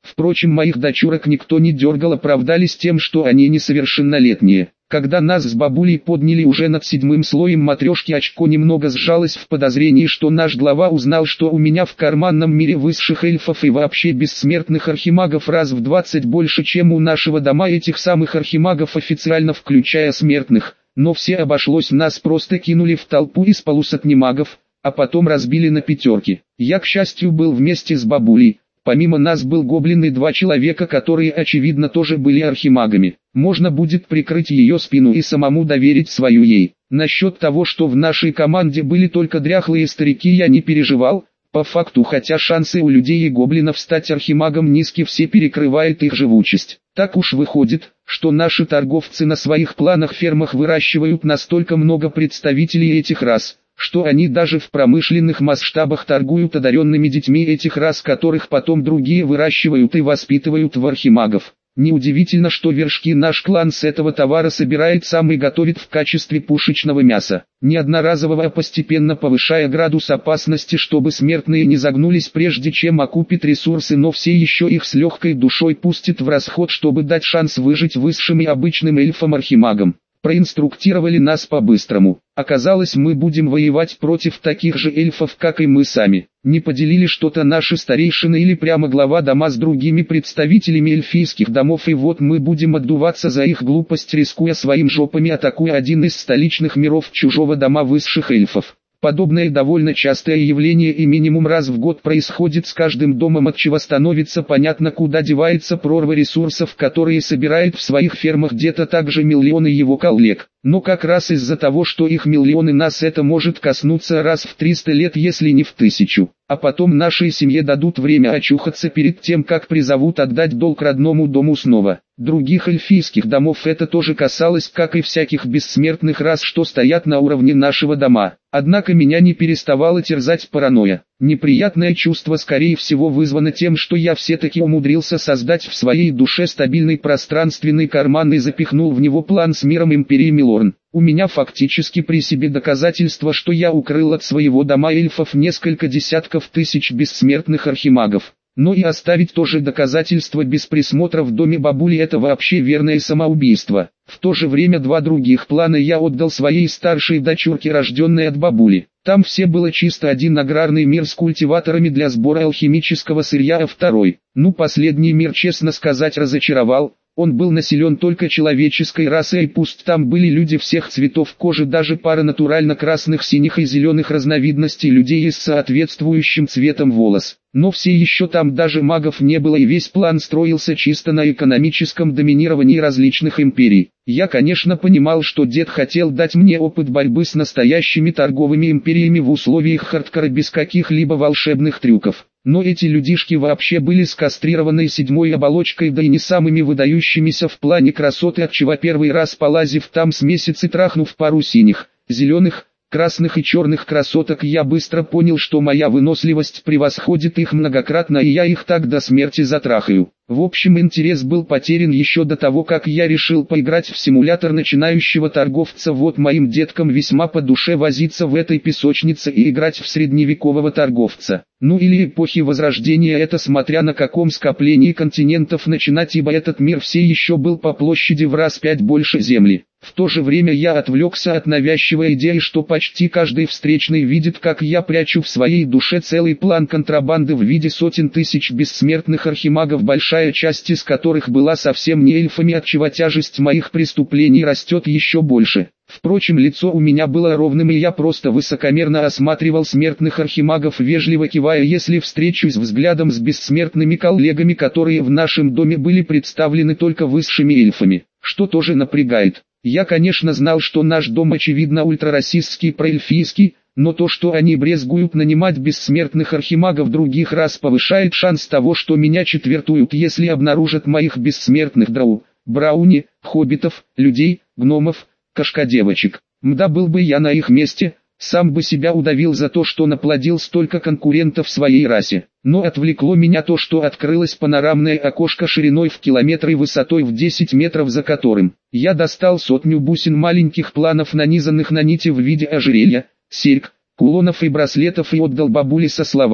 Впрочем, моих дочурок никто не дергал, оправдались тем, что они несовершеннолетние. Когда нас с бабулей подняли уже над седьмым слоем матрешки, очко немного сжалось в подозрении, что наш глава узнал, что у меня в карманном мире высших эльфов и вообще бессмертных архимагов раз в двадцать больше, чем у нашего дома этих самых архимагов, официально включая смертных. Но все обошлось, нас просто кинули в толпу из полусотни магов, а потом разбили на пятерки. Я, к счастью, был вместе с бабулей. Помимо нас был гоблин и два человека, которые очевидно тоже были архимагами. Можно будет прикрыть ее спину и самому доверить свою ей. Насчет того, что в нашей команде были только дряхлые старики, я не переживал. По факту, хотя шансы у людей и гоблинов стать архимагом низки, все перекрывает их живучесть. Так уж выходит, что наши торговцы на своих планах-фермах выращивают настолько много представителей этих рас, что они даже в промышленных масштабах торгуют одаренными детьми этих рас, которых потом другие выращивают и воспитывают в архимагов. Неудивительно, что вершки наш клан с этого товара собирает сам и готовит в качестве пушечного мяса, не одноразового, а постепенно повышая градус опасности, чтобы смертные не загнулись прежде чем окупит ресурсы, но все еще их с легкой душой пустит в расход, чтобы дать шанс выжить высшим и обычным эльфам-архимагам. Проинструктировали нас по-быстрому. Оказалось, мы будем воевать против таких же эльфов, как и мы сами. Не поделили что-то наши старейшины или прямо глава дома с другими представителями эльфийских домов, и вот мы будем отдуваться за их глупость, рискуя своим жопами, атакуя один из столичных миров чужого дома высших эльфов. Подобное довольно частое явление и минимум раз в год происходит с каждым домом, отчего становится понятно, куда девается прорва ресурсов, которые собирает в своих фермах где-то также миллионы его коллег. Но как раз из-за того, что их миллионы, нас это может коснуться раз в триста лет, если не в тысячу. А потом нашей семье дадут время очухаться перед тем, как призовут отдать долг родному дому снова. Других эльфийских домов это тоже касалось, как и всяких бессмертных рас, что стоят на уровне нашего дома. Однако меня не переставала терзать паранойя. Неприятное чувство, скорее всего, вызвано тем, что я все-таки умудрился создать в своей душе стабильный пространственный карман и запихнул в него план с миром Империи Милорн. У меня фактически при себе доказательство, что я укрыл от своего дома эльфов несколько десятков тысяч бессмертных архимагов. Но и оставить тоже доказательство без присмотра в доме бабули — это вообще верное самоубийство. В то же время два других плана я отдал своей старшей дочурке, рожденной от бабули. Там все было чисто: один аграрный мир с культиваторами для сбора алхимического сырья, а второй, ну последний мир, честно сказать, разочаровал. Он был населен только человеческой расой, и пусть там были люди всех цветов кожи, даже пара натурально красных, синих и зеленых разновидностей людей с соответствующим цветом волос. Но все еще там даже магов не было, и весь план строился чисто на экономическом доминировании различных империй. Я, конечно, понимал, что дед хотел дать мне опыт борьбы с настоящими торговыми империями в условиях хардкора без каких-либо волшебных трюков. Но эти людишки вообще были с кастрированной седьмой оболочкой, да и не самыми выдающимися в плане красоты, отчего первый раз, полазив там с месяц и трахнув пару синих, зеленых, красных и черных красоток, я быстро понял, что моя выносливость превосходит их многократно, и я их так до смерти затрахаю. В общем, интерес был потерян еще до того, как я решил поиграть в симулятор начинающего торговца. Вот моим деткам весьма по душе возиться в этой песочнице и играть в средневекового торговца. Ну или эпохи Возрождения, это смотря на каком скоплении континентов начинать, ибо этот мир все еще был по площади в раз пять больше Земли. В то же время я отвлекся от навязчивой идеи, что почти каждый встречный видит, как я прячу в своей душе целый план контрабанды в виде сотен тысяч бессмертных архимагов, большая часть из которых была совсем не эльфами, отчего тяжесть моих преступлений растет еще больше. Впрочем, лицо у меня было ровным, и я просто высокомерно осматривал смертных архимагов, вежливо кивая, если встречусь взглядом с бессмертными коллегами, которые в нашем доме были представлены только высшими эльфами, что тоже напрягает. Я, конечно, знал, что наш дом очевидно ультрарасистский, проэльфийский, но то, что они брезгуют нанимать бессмертных архимагов других рас, повышает шанс того, что меня четвертуют, если обнаружат моих бессмертных драу, брауни, хоббитов, людей, гномов, кошкодевочек. Мда, был бы я на их месте, сам бы себя удавил за то, что наплодил столько конкурентов своей расе. Но отвлекло меня то, что открылось панорамное окошко шириной в километр и высотой в десять метров, за которым я достал сотню бусин маленьких планов, нанизанных на нити в виде ожерелья, серьг, кулонов и браслетов, и отдал бабуле со словами: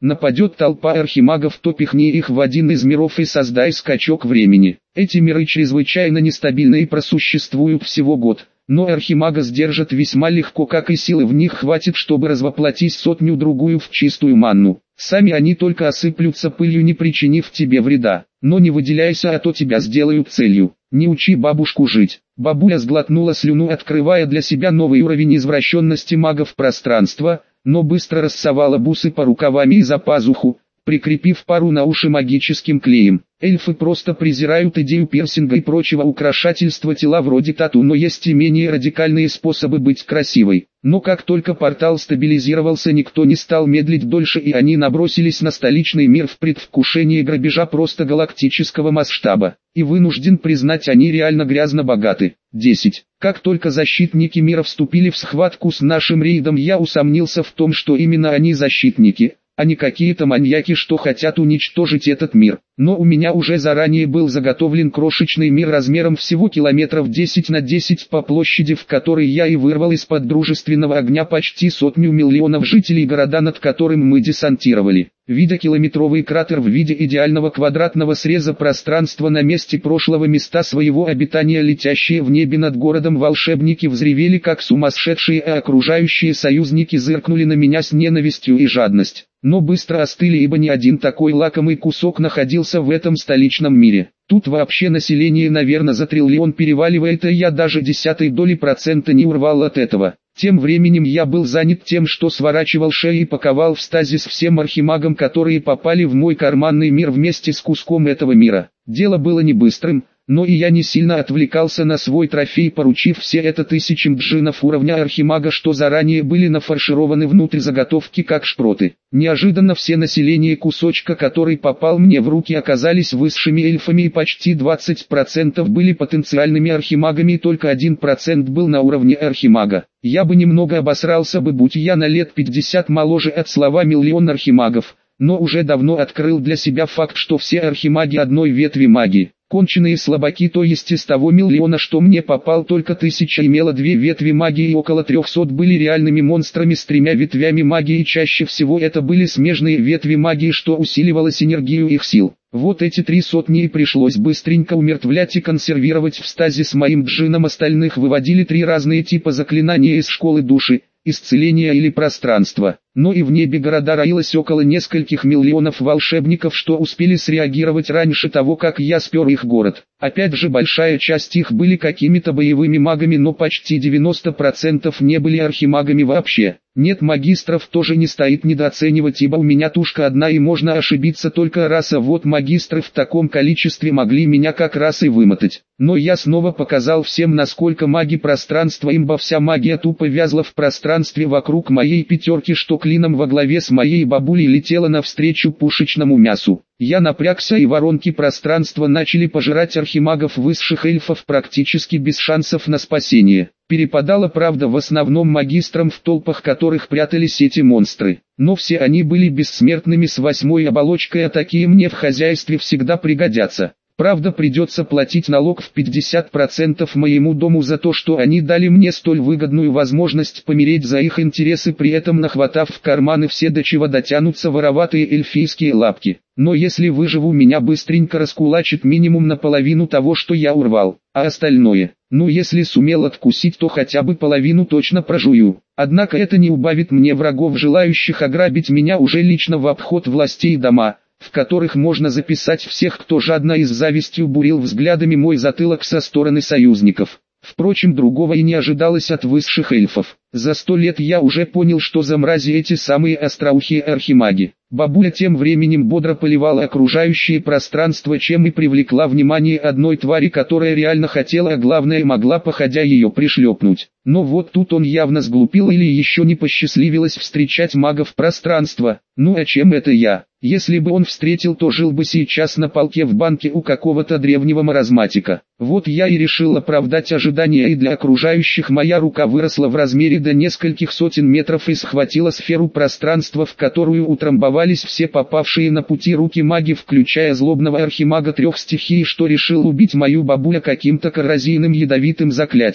Нападет толпа архимагов, то пихни их в один из миров и создай скачок времени. Эти миры чрезвычайно нестабильны и просуществуют всего год. Но архимага сдержат весьма легко, как и силы в них хватит, чтобы развоплотить сотню-другую в чистую манну. Сами они только осыплются пылью, не причинив тебе вреда. Но не выделяйся, а то тебя сделают целью. Не учи бабушку жить. Бабуля сглотнула слюну, открывая для себя новый уровень извращенности магов пространства, но быстро рассовала бусы по рукавам и за пазуху, прикрепив пару на уши магическим клеем. Эльфы просто презирают идею пирсинга и прочего украшательства тела вроде тату, но есть и менее радикальные способы быть красивой. Но как только портал стабилизировался, никто не стал медлить дольше, и они набросились на столичный мир в предвкушении грабежа просто галактического масштаба. И вынужден признать, они реально грязно богаты. десять. Как только защитники мира вступили в схватку с нашим рейдом, я усомнился в том, что именно они защитники, а не какие-то маньяки, что хотят уничтожить этот мир. Но у меня уже заранее был заготовлен крошечный мир размером всего километров десять на десять по площади, в который я и вырвал из-под дружественного огня почти сотню миллионов жителей города, над которым мы десантировали. Видя километровый кратер в виде идеального квадратного среза пространства на месте прошлого места своего обитания, летящие в небе над городом волшебники взревели как сумасшедшие, а окружающие союзники зыркнули на меня с ненавистью и жадностью. Но быстро остыли, ибо ни один такой лакомый кусок находился в этом столичном мире. Тут вообще население, наверное, за триллион переваливает, и я даже десятой доли процента не урвал от этого. Тем временем я был занят тем, что сворачивал шеи и паковал в стазис всем архимагам, которые попали в мой карманный мир вместе с куском этого мира. Дело было не быстрым, но и я не сильно отвлекался на свой трофей, поручив все это тысячам джинов уровня архимага, что заранее были нафаршированы внутрь заготовки как шпроты. Неожиданно все население кусочка, который попал мне в руки, оказались высшими эльфами, и почти двадцать процентов были потенциальными архимагами, и только один процент был на уровне архимага. Я бы немного обосрался бы, будь я на лет пятьдесят моложе от слова «миллион архимагов», но уже давно открыл для себя факт, что все архимаги одной ветви магии. Конченые слабаки, то есть из того миллиона, что мне попал, только тысяча имела две ветви магии, и около трехсот были реальными монстрами с тремя ветвями магии, и чаще всего это были смежные ветви магии, что усиливало синергию их сил. Вот эти три сотни и пришлось быстренько умертвлять и консервировать в стазис моим джином. Остальных выводили три разные типа заклинания из школы души, исцеления или пространства. Но и в небе города роилось около нескольких миллионов волшебников, что успели среагировать раньше того, как я спер их город. Опять же, большая часть их были какими-то боевыми магами, но почти девяносто процентов не были архимагами вообще. Нет, магистров тоже не стоит недооценивать, ибо у меня тушка одна и можно ошибиться только раз, а вот магистры в таком количестве могли меня как раз и вымотать. Но я снова показал всем, насколько маги пространства имба, вся магия тупо вязла в пространстве вокруг моей пятерки, что клином во главе с моей бабулей летела навстречу пушечному мясу. Я напрягся, и воронки пространства начали пожирать архимагов высших эльфов практически без шансов на спасение. Перепадало, правда, в основном магистрам, в толпах которых прятались эти монстры. Но все они были бессмертными с восьмой оболочкой, а такие мне в хозяйстве всегда пригодятся. Правда, придется платить налог в пятьдесят процентов моему дому за то, что они дали мне столь выгодную возможность помереть за их интересы, при этом нахватав в карманы все, до чего дотянутся вороватые эльфийские лапки. Но если выживу, меня быстренько раскулачит минимум наполовину того, что я урвал, а остальное, ну если сумел откусить, то хотя бы половину точно прожую. Однако это не убавит мне врагов, желающих ограбить меня уже лично в обход властей дома, в которых можно записать всех, кто жадно и с завистью бурил взглядами мой затылок со стороны союзников. Впрочем, другого и не ожидалось от высших эльфов. За сто лет я уже понял, что за мрази эти самые остроухие архимаги. Бабуля тем временем бодро поливала окружающее пространство, чем и привлекла внимание одной твари, которая реально хотела, а главное могла походя ее пришлепнуть. Но вот тут он явно сглупил или еще не посчастливилось встречать магов пространства. Ну а чем это я? Если бы он встретил, то жил бы сейчас на полке в банке у какого-то древнего маразматика. Вот я и решил оправдать ожидания, и для окружающих моя рука выросла в размере до нескольких сотен метров и схватила сферу пространства, в которую утрамбовались все попавшие на пути руки маги, включая злобного архимага трех стихий, что решил убить мою бабуля каким-то коррозийным ядовитым заклятием.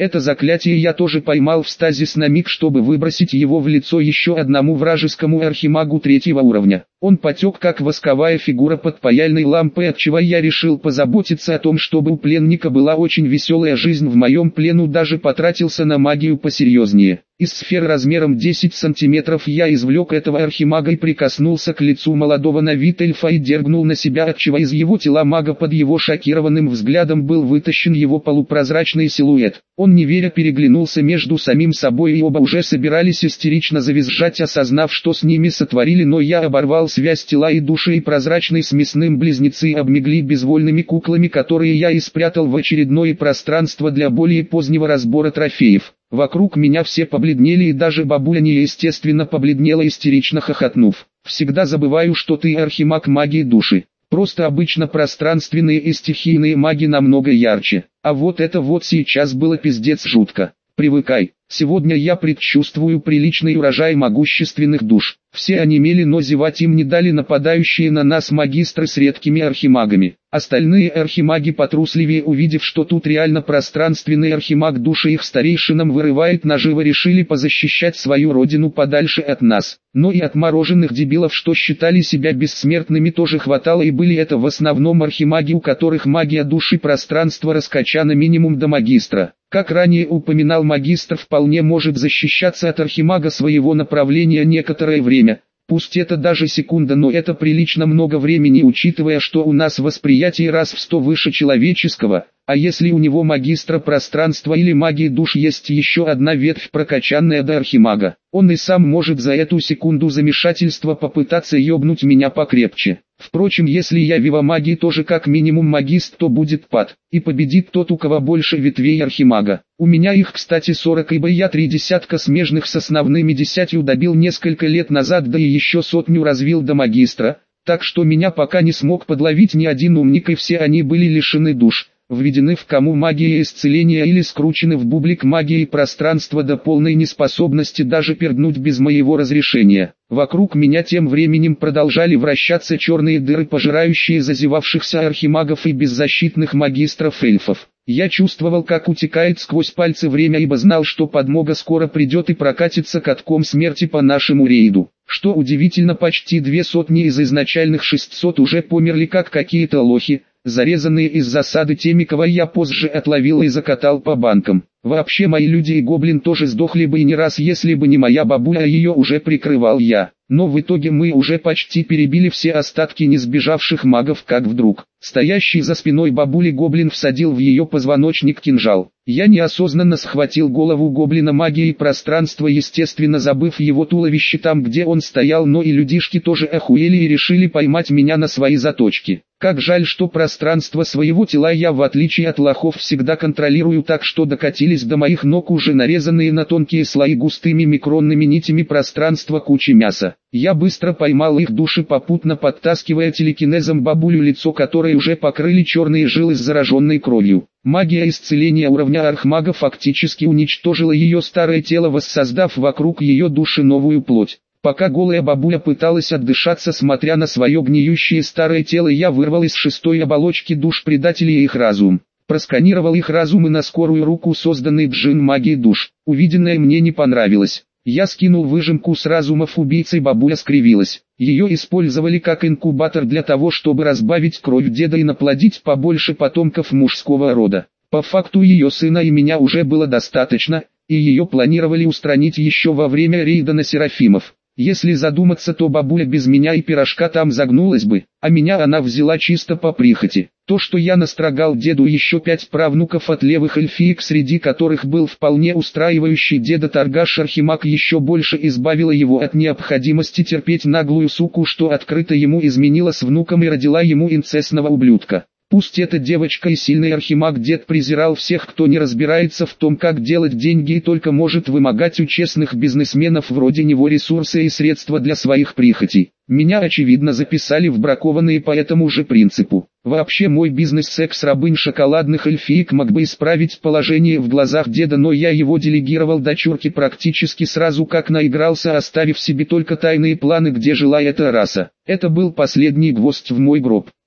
Это заклятие я тоже поймал в стазис на миг, чтобы выбросить его в лицо еще одному вражескому архимагу третьего уровня. Он потек как восковая фигура под паяльной лампой, отчего я решил позаботиться о том, чтобы у пленника была очень веселая жизнь в моем плену, даже потратился на магию посерьезнее. Из сфер размером десять сантиметров я извлек этого архимага и прикоснулся к лицу молодого на вид эльфа и дергнул на себя, отчего из его тела мага под его шокированным взглядом был вытащен его полупрозрачный силуэт. Он не веря переглянулся между самим собой, и оба уже собирались истерично завизжать, осознав, что с ними сотворили, но я оборвал связь тела и души, и прозрачной с мясным близнецы обмегли безвольными куклами, которые я и спрятал в очередное пространство для более позднего разбора трофеев. Вокруг меня все побледнели, и даже бабуля неестественно побледнела, истерично хохотнув. «Всегда забываю, что ты архимаг магии души. Просто обычно пространственные и стихийные маги намного ярче. А вот это вот сейчас было пиздец жутко. Привыкай, сегодня я предчувствую приличный урожай могущественных душ». Все онемели, но зевать им не дали нападающие на нас магистры с редкими архимагами. Остальные архимаги потрусливее, увидев, что тут реально пространственный архимаг души их старейшинам вырывает наживо, решили позащищать свою родину подальше от нас. Но и отмороженных дебилов, что считали себя бессмертными, тоже хватало, и были это в основном архимаги, у которых магия души пространства раскачана минимум до магистра. Как ранее упоминал, магистр вполне может защищаться от архимага своего направления некоторое время. Пусть это даже секунда, но это прилично много времени, учитывая, что у нас восприятие раз в сто выше человеческого, а если у него магистра пространства или магии душ есть еще одна ветвь, прокачанная до архимага, он и сам может за эту секунду замешательства попытаться ёбнуть меня покрепче. Впрочем, если я вивамагии тоже как минимум магист, то будет пад, и победит тот, у кого больше ветвей архимага. У меня их, кстати, сорок, ибо я три десятка смежных с основными десятью добил несколько лет назад, да и еще сотню развил до магистра, так что меня пока не смог подловить ни один умник, и все они были лишены душ, введены в кому магия исцеления или скручены в бублик магии пространства до полной неспособности даже перднуть без моего разрешения. Вокруг меня тем временем продолжали вращаться черные дыры, пожирающие зазевавшихся архимагов и беззащитных магистров-эльфов. Я чувствовал, как утекает сквозь пальцы время, ибо знал, что подмога скоро придет и прокатится катком смерти по нашему рейду. Что удивительно, почти две сотни из изначальных шестисот уже померли как какие-то лохи, зарезанные из засады теми, кого я позже отловил и закатал по банкам. Вообще мои люди и гоблин тоже сдохли бы и не раз, если бы не моя бабуля, а ее уже прикрывал я. Но в итоге мы уже почти перебили все остатки не сбежавших магов, как вдруг стоящий за спиной бабули гоблин всадил в ее позвоночник кинжал. Я неосознанно схватил голову гоблина магией пространства, естественно забыв его туловище там, где он стоял, но и людишки тоже охуели и решили поймать меня на свои заточки. Как жаль, что пространство своего тела я, в отличие от лохов, всегда контролирую, так что докатились до моих ног уже нарезанные на тонкие слои густыми микронными нитями пространства кучи мяса. Я быстро поймал их души, попутно подтаскивая телекинезом бабулю, лицо которой уже покрыли черные жилы с зараженной кровью. Магия исцеления уровня архмага фактически уничтожила ее старое тело, воссоздав вокруг ее души новую плоть. Пока голая бабуля пыталась отдышаться, смотря на свое гниющее старое тело, я вырвал из шестой оболочки душ предателей их разум. Просканировал их разумы на скорую руку, созданный джин магии душ. Увиденное мне не понравилось. Я скинул выжимку с разумов убийцы, бабуля скривилась. Ее использовали как инкубатор для того, чтобы разбавить кровь деда и наплодить побольше потомков мужского рода. По факту ее сына и меня уже было достаточно, и ее планировали устранить еще во время рейда на Серафимов. Если задуматься, то бабуля без меня и пирожка там загнулась бы, а меня она взяла чисто по прихоти. То, что я настрогал деду еще пять правнуков от левых эльфиек, среди которых был вполне устраивающий деда торгаш Архимаг, еще больше избавило его от необходимости терпеть наглую суку, что открыто ему изменила с внуком и родила ему инцестного ублюдка. Пусть эта девочка и сильный архимаг, дед презирал всех, кто не разбирается в том, как делать деньги, и только может вымогать у честных бизнесменов вроде него ресурсы и средства для своих прихотей. Меня, очевидно, записали в бракованные по этому же принципу. Вообще мой бизнес секс-рабынь шоколадных эльфиек мог бы исправить положение в глазах деда, но я его делегировал дочурке практически сразу, как наигрался, оставив себе только тайные планы, где жила эта раса. Это был последний гвоздь в мой гроб.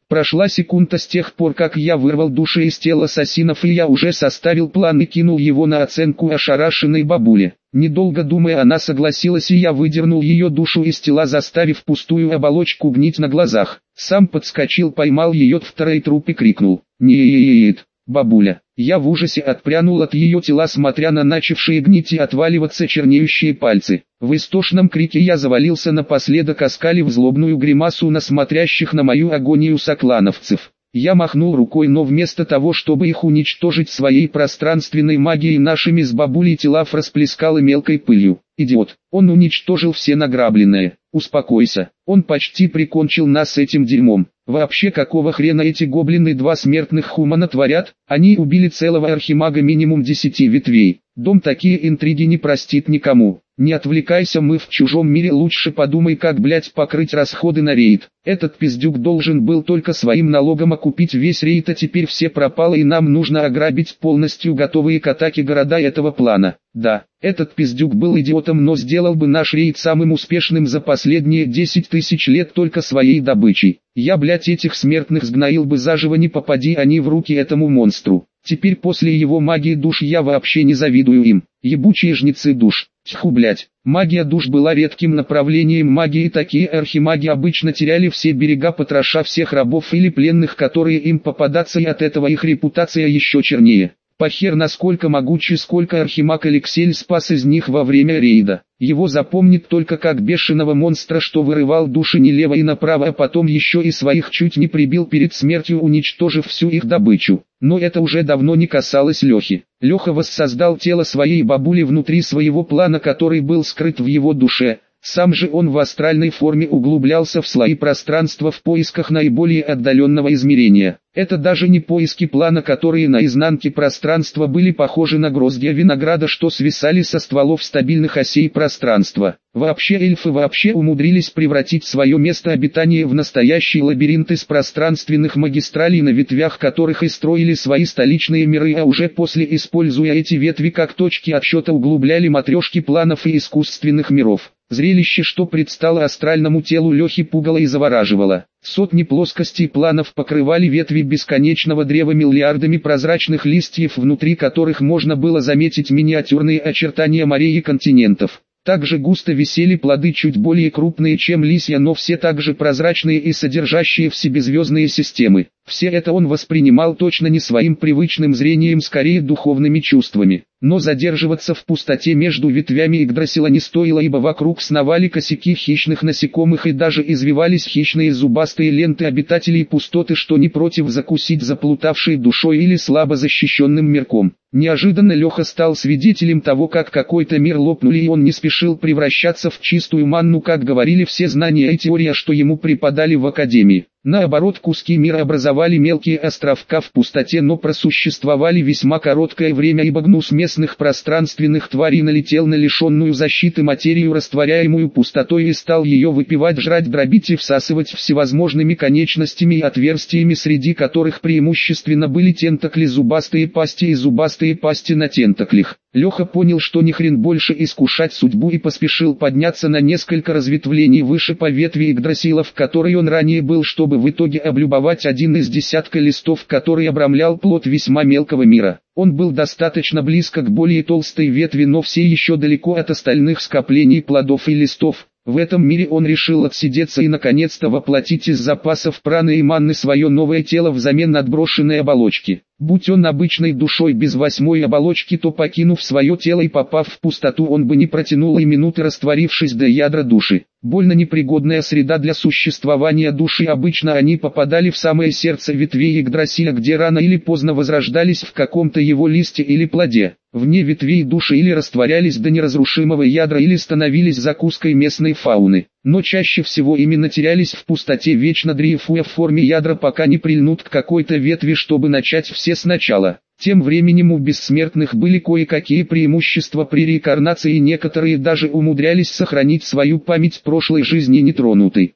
Прошла секунда с тех пор, как я вырвал души из тела ассасинов, и я уже составил план и кинул его на оценку ошарашенной бабуле. Недолго думая, она согласилась, и я выдернул ее душу из тела, заставив пустую оболочку гнить на глазах. Сам подскочил, поймал ее второй труп и крикнул: «Нет, бабуля!» Я в ужасе отпрянул от ее тела, смотря на начавшие гнить и отваливаться чернеющие пальцы. В истошном крике я завалился напоследок, оскалив злобную гримасу на смотрящих на мою агонию соклановцев. Я махнул рукой, но вместо того, чтобы их уничтожить своей пространственной магией, нашими с бабулей тела расплескало мелкой пылью. Идиот, он уничтожил все награбленное. Успокойся, он почти прикончил нас этим дерьмом. Вообще, какого хрена эти гоблины два смертных хумана творят? Они убили целого архимага минимум десяти ветвей. Дом такие интриги не простит никому. Не отвлекайся, мы в чужом мире, лучше подумай, как, блять, покрыть расходы на рейд. Этот пиздюк должен был только своим налогом окупить весь рейд, а теперь все пропало, и нам нужно ограбить полностью готовые к атаке города этого плана. Да, этот пиздюк был идиотом, но сделал бы наш рейд самым успешным за последние десять тысяч лет только своей добычей. Я, блять, этих смертных сгноил бы заживо, не попади они в руки этому монстру. Теперь после его магии душ я вообще не завидую им. Ебучие жнецы душ. Тьфу, блять. Магия душ была редким направлением магии, такие архимаги обычно теряли все берега, потроша всех рабов или пленных, которые им попадаться, и от этого их репутация еще чернее. Похер насколько могучий, сколько архимаг Алексель спас из них во время рейда. Его запомнит только как бешеного монстра, что вырывал души не лево и направо, а потом еще и своих чуть не прибил перед смертью, уничтожив всю их добычу. Но это уже давно не касалось Лехи. Леха воссоздал тело своей бабули внутри своего плана, который был скрыт в его душе. Сам же он в астральной форме углублялся в слои пространства в поисках наиболее отдаленного измерения. Это даже не поиски плана, которые на изнанке пространства были похожи на гроздья винограда, что свисали со стволов стабильных осей пространства. Вообще эльфы вообще умудрились превратить свое место обитания в настоящий лабиринт из пространственных магистралей, на ветвях которых и строили свои столичные миры, а уже после, используя эти ветви как точки отсчета, углубляли матрешки планов и искусственных миров. Зрелище, что предстало астральному телу Лехи, пугало и завораживало. Сотни плоскостей планов покрывали ветви бесконечного древа миллиардами прозрачных листьев, внутри которых можно было заметить миниатюрные очертания морей и континентов. Также густо висели плоды, чуть более крупные, чем листья, но все также прозрачные и содержащие в себе звездные системы. Все это он воспринимал точно не своим привычным зрением, скорее духовными чувствами. Но задерживаться в пустоте между ветвями Игдрасила не стоило, ибо вокруг сновали косяки хищных насекомых и даже извивались хищные зубастые ленты обитателей пустоты, что не против закусить заплутавшей душой или слабо защищенным мирком. Неожиданно Леха стал свидетелем того, как какой-то мир лопнули, и он не спешил превращаться в чистую манну, как говорили все знания и теория, что ему преподали в академии. Наоборот, куски мира образовали мелкие островка в пустоте, но просуществовали весьма короткое время, ибо гнус местных пространственных тварей налетел на лишенную защиты материю, растворяемую пустотой, и стал ее выпивать, жрать, дробить и всасывать всевозможными конечностями и отверстиями, среди которых преимущественно были тентакли, зубастые пасти и зубастые пасти на тентаклях. Леха понял, что ни хрен больше искушать судьбу, и поспешил подняться на несколько разветвлений выше по ветви Игдрасила, в которой он ранее был, чтобы в итоге облюбовать один из десятка листов, который обрамлял плод весьма мелкого мира. Он был достаточно близко к более толстой ветви, но все еще далеко от остальных скоплений плодов и листов. В этом мире он решил отсидеться и наконец-то воплотить из запасов праны и манны свое новое тело взамен отброшенной оболочки. Будь он обычной душой без восьмой оболочки, то, покинув свое тело и попав в пустоту, он бы не протянул и минуты, растворившись до ядра души. Больно непригодная среда для существования души, обычно они попадали в самое сердце ветвей Игдрасиля, где рано или поздно возрождались в каком-то его листе или плоде. Вне ветвей души или растворялись до неразрушимого ядра, или становились закуской местной фауны. Но чаще всего именно терялись в пустоте, вечно дрейфуя в форме ядра, пока не прильнут к какой-то ветви, чтобы начать все сначала. Тем временем у бессмертных были кое-какие преимущества при реинкарнации, некоторые даже умудрялись сохранить свою память прошлой жизни нетронутой.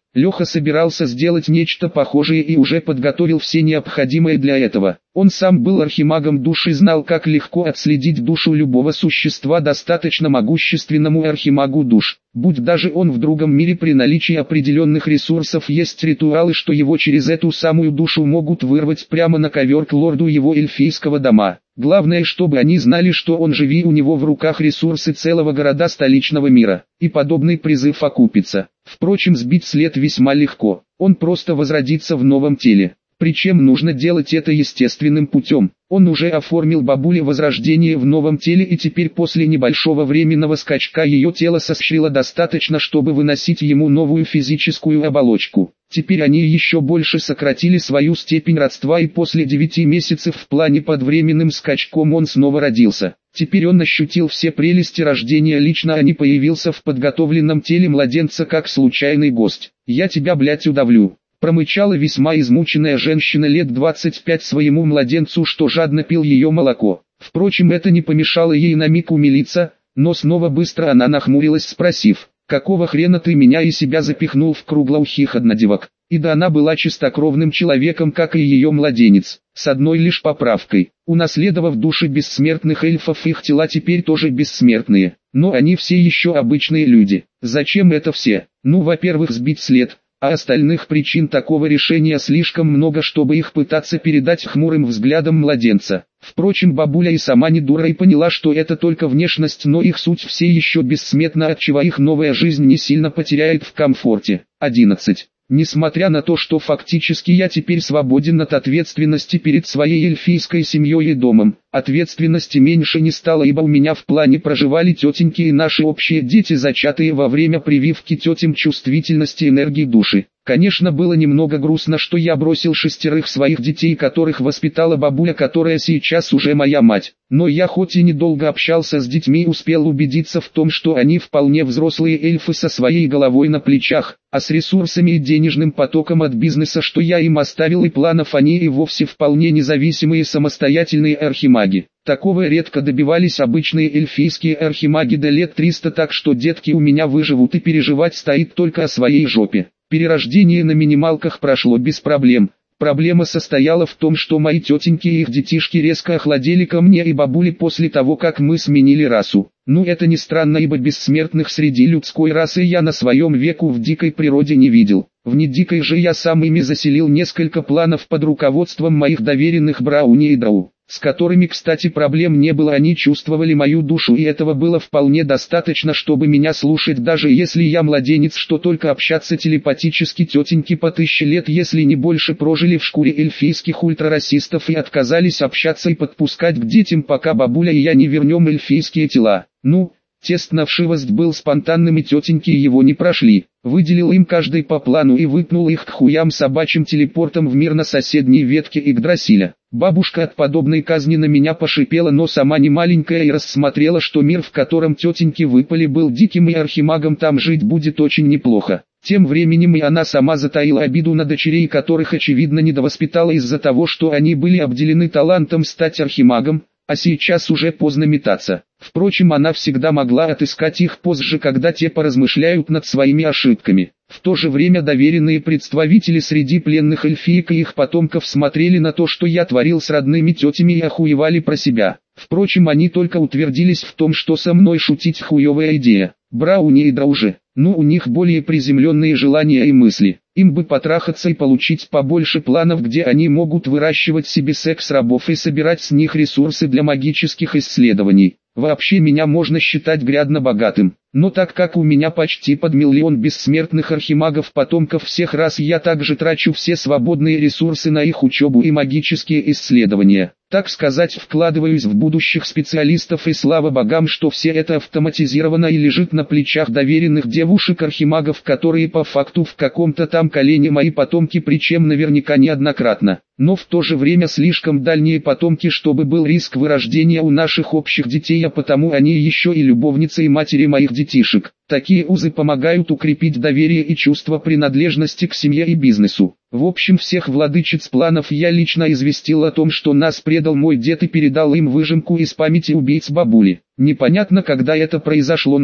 Леха собирался сделать нечто похожее и уже подготовил все необходимое для этого. Он сам был архимагом душ и знал, как легко отследить душу любого существа достаточно могущественному архимагу душ. Будь даже он в другом мире, при наличии определенных ресурсов есть ритуалы, что его через эту самую душу могут вырвать прямо на ковер к лорду его эльфийского дома. Главное, чтобы они знали, что он живи, у него в руках ресурсы целого города столичного мира, и подобный призыв окупится. Впрочем, сбить след весьма легко, он просто возродится в новом теле. Причем нужно делать это естественным путем. Он уже оформил бабуле возрождение в новом теле, и теперь после небольшого временного скачка ее тело созрело достаточно, чтобы выносить ему новую физическую оболочку. Теперь они еще больше сократили свою степень родства, и после девяти месяцев в плане под временным скачком он снова родился. Теперь он ощутил все прелести рождения лично, а не появился в подготовленном теле младенца как случайный гость. «Я тебя, блять, удавлю», промычала весьма измученная женщина лет двадцать пять своему младенцу, что жадно пил ее молоко. Впрочем, это не помешало ей на миг умилиться, но снова быстро она нахмурилась, спросив: «Какого хрена ты меня и себя запихнул в круглоухих однодевок?» И да, она была чистокровным человеком, как и ее младенец, с одной лишь поправкой: унаследовав души бессмертных эльфов, их тела теперь тоже бессмертные, но они все еще обычные люди. Зачем это все? Ну, во-первых, сбить след, а остальных причин такого решения слишком много, чтобы их пытаться передать хмурым взглядом младенца. Впрочем, бабуля и сама не дура и поняла, что это только внешность, но их суть все еще бессмертна, отчего их новая жизнь не сильно потеряет в комфорте. одиннадцать. Несмотря на то, что фактически я теперь свободен от ответственности перед своей эльфийской семьей и домом, ответственности меньше не стало, ибо у меня в плане проживали тетеньки и наши общие дети, зачатые во время прививки тетям чувствительности энергии души. Конечно, было немного грустно, что я бросил шестерых своих детей, которых воспитала бабуля, которая сейчас уже моя мать. Но я хоть и недолго общался с детьми, успел убедиться в том, что они вполне взрослые эльфы со своей головой на плечах, а с ресурсами и денежным потоком от бизнеса, что я им оставил, и планов, они и вовсе вполне независимые самостоятельные архимаги. Такого редко добивались обычные эльфийские архимаги до лет триста, так что детки у меня выживут, и переживать стоит только о своей жопе. Перерождение на минималках прошло без проблем. Проблема состояла в том, что мои тетеньки и их детишки резко охладели ко мне и бабуле после того, как мы сменили расу. Ну, это не странно, ибо бессмертных среди людской расы я на своем веку в дикой природе не видел. В недикой же я сам ими заселил несколько планов под руководством моих доверенных Брауни и Драу, с которыми, кстати, проблем не было. Они чувствовали мою душу, и этого было вполне достаточно, чтобы меня слушать, даже если я младенец, что только общаться телепатически. Тетеньки по тысяче лет, если не больше, прожили в шкуре эльфийских ультрарасистов и отказались общаться и подпускать к детям, пока бабуля и я не вернем эльфийские тела. Ну, тест на вшивость был спонтанным, и тетеньки его не прошли. Выделил им каждый по плану и выпнул их к хуям собачьим телепортом в мир на соседней ветке Игдрасиля. Бабушка от подобной казни на меня пошипела, но сама не маленькая, и рассмотрела, что мир, в котором тетеньки выпали, был диким, и архимагом там жить будет очень неплохо. Тем временем и она сама затаила обиду на дочерей, которых очевидно недовоспитала из-за того, что они были обделены талантом стать архимагом, а сейчас уже поздно метаться. Впрочем, она всегда могла отыскать их позже, когда те поразмышляют над своими ошибками. В то же время доверенные представители среди пленных эльфиек и их потомков смотрели на то, что я творил с родными тетями, и охуевали про себя. Впрочем, они только утвердились в том, что со мной шутить хуевая идея. Брауни и Драу же, ну, у них более приземленные желания и мысли. Им бы потрахаться и получить побольше планов, где они могут выращивать себе секс-рабов и собирать с них ресурсы для магических исследований. Вообще меня можно считать грядно богатым. Но так как у меня почти под миллион бессмертных архимагов, потомков всех рас, я также трачу все свободные ресурсы на их учебу и магические исследования. Так сказать, вкладываюсь в будущих специалистов, и слава богам, что все это автоматизировано и лежит на плечах доверенных девушек-архимагов, которые по факту в каком-то там колене мои потомки, причем наверняка неоднократно. Но в то же время слишком дальние потомки, чтобы был риск вырождения у наших общих детей, а потому они еще и любовницы и матери моих детишек. Такие узы помогают укрепить доверие и чувство принадлежности к семье и бизнесу. В общем, всех владычиц планов я лично известил о том, что нас предал мой дед, и передал им выжимку из памяти убийц бабули. Непонятно, когда это произошло, но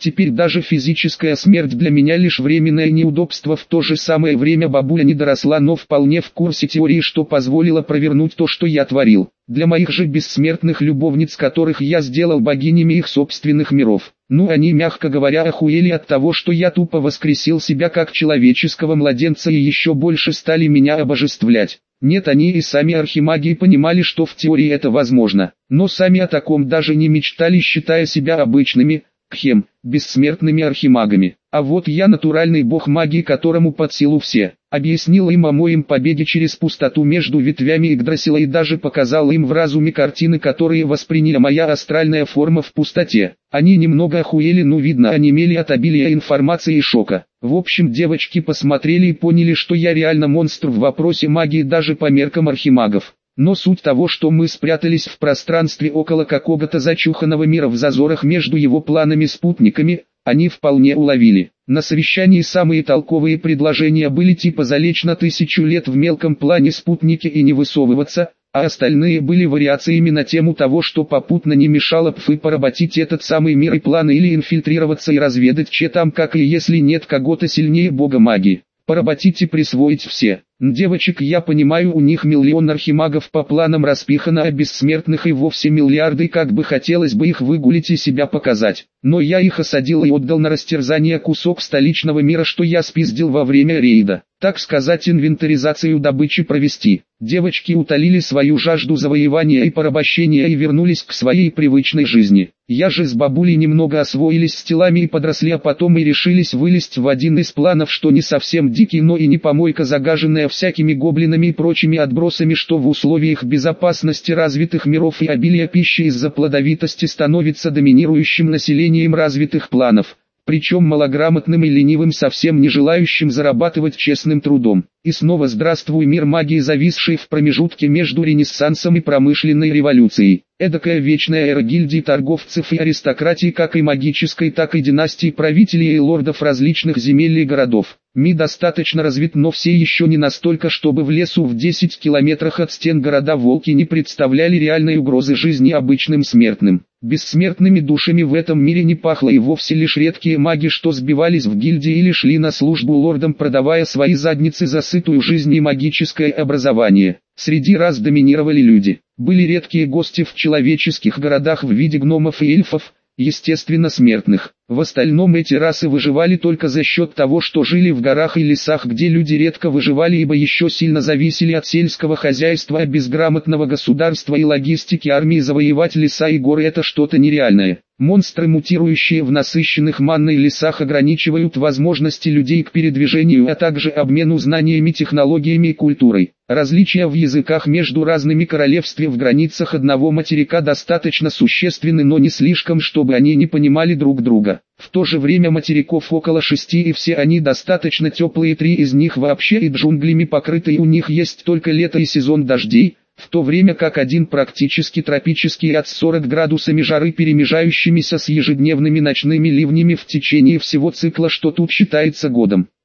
Теперь даже физическая смерть для меня лишь временное неудобство. В то же самое время бабуля не доросла, но вполне в курсе теории, что позволило провернуть то, что я творил. Для моих же бессмертных любовниц, которых я сделал богинями их собственных миров. Ну, они, мягко говоря, охуели от того, что я тупо воскресил себя как человеческого младенца, и еще больше стали меня обожествлять. Нет, они и сами архимаги понимали, что в теории это возможно, но сами о таком даже не мечтали, считая себя обычными, кхем, бессмертными архимагами. А вот я натуральный бог магии, которому под силу все. Объяснил им о моем побеге через пустоту между ветвями Игдрасила и даже показал им в разуме картины, которые восприняла моя астральная форма в пустоте. Они немного охуели, но видно онемели от обилия информации и шока. В общем, девочки посмотрели и поняли, что я реально монстр в вопросе магии даже по меркам архимагов. Но суть того, что мы спрятались в пространстве около какого-то зачуханного мира в зазорах между его планами-спутниками, они вполне уловили. На совещании самые толковые предложения были типа залечь на тысячу лет в мелком плане спутники и не высовываться, а остальные были вариациями на тему того, что попутно не мешало пфы поработить этот самый мир и план или инфильтрироваться и разведать, че там как, и если нет кого-то сильнее бога магии, поработить и присвоить все. Девочек я понимаю, у них миллион архимагов по планам распихано, а бессмертных и вовсе миллиарды, как бы хотелось бы их выгулить и себя показать. Но я их осадил и отдал на растерзание кусок столичного мира, что я спиздил во время рейда. Так сказать, инвентаризацию добычи провести. Девочки утолили свою жажду завоевания и порабощения и вернулись к своей привычной жизни. Я же с бабулей немного освоились с телами и подросли, а потом и решились вылезть в один из планов, что не совсем дикий, но и не помойка, загаженная всякими гоблинами и прочими отбросами, что в условиях безопасности развитых миров и обилия пищи из-за плодовитости становится доминирующим населением развитых планов, причем малограмотным и ленивым, совсем не желающим зарабатывать честным трудом. И снова здравствуй мир магии, зависший в промежутке между Ренессансом и промышленной революцией. Эдакая вечная эра гильдий торговцев и аристократии, как и магической, так и династии правителей и лордов различных земель и городов. Ми достаточно развит, но все еще не настолько, чтобы в лесу в десяти километрах от стен города волки не представляли реальной угрозы жизни обычным смертным. Бессмертными душами в этом мире не пахло, и вовсе лишь редкие маги, что сбивались в гильдии или шли на службу лордам, продавая свои задницы за сытую жизнь и магическое образование. Среди рас доминировали люди. Были редкие гости в человеческих городах в виде гномов и эльфов, естественно смертных. В остальном эти расы выживали только за счет того, что жили в горах и лесах, где люди редко выживали, ибо еще сильно зависели от сельского хозяйства, а безграмотного государства и логистики армии завоевать леса и горы — это что-то нереальное. Монстры, мутирующие в насыщенных манной лесах, ограничивают возможности людей к передвижению, а также обмену знаниями, технологиями и культурой. Различия в языках между разными королевствами в границах одного материка достаточно существенны, но не слишком, чтобы они не понимали друг друга. В то же время материков около шести, и все они достаточно теплые, три из них вообще и джунглями покрыты, и у них есть только лето и сезон дождей, в то время как один практически тропический от сорока градусами жары, перемежающимися с ежедневными ночными ливнями в течение всего цикла, что тут считается годом.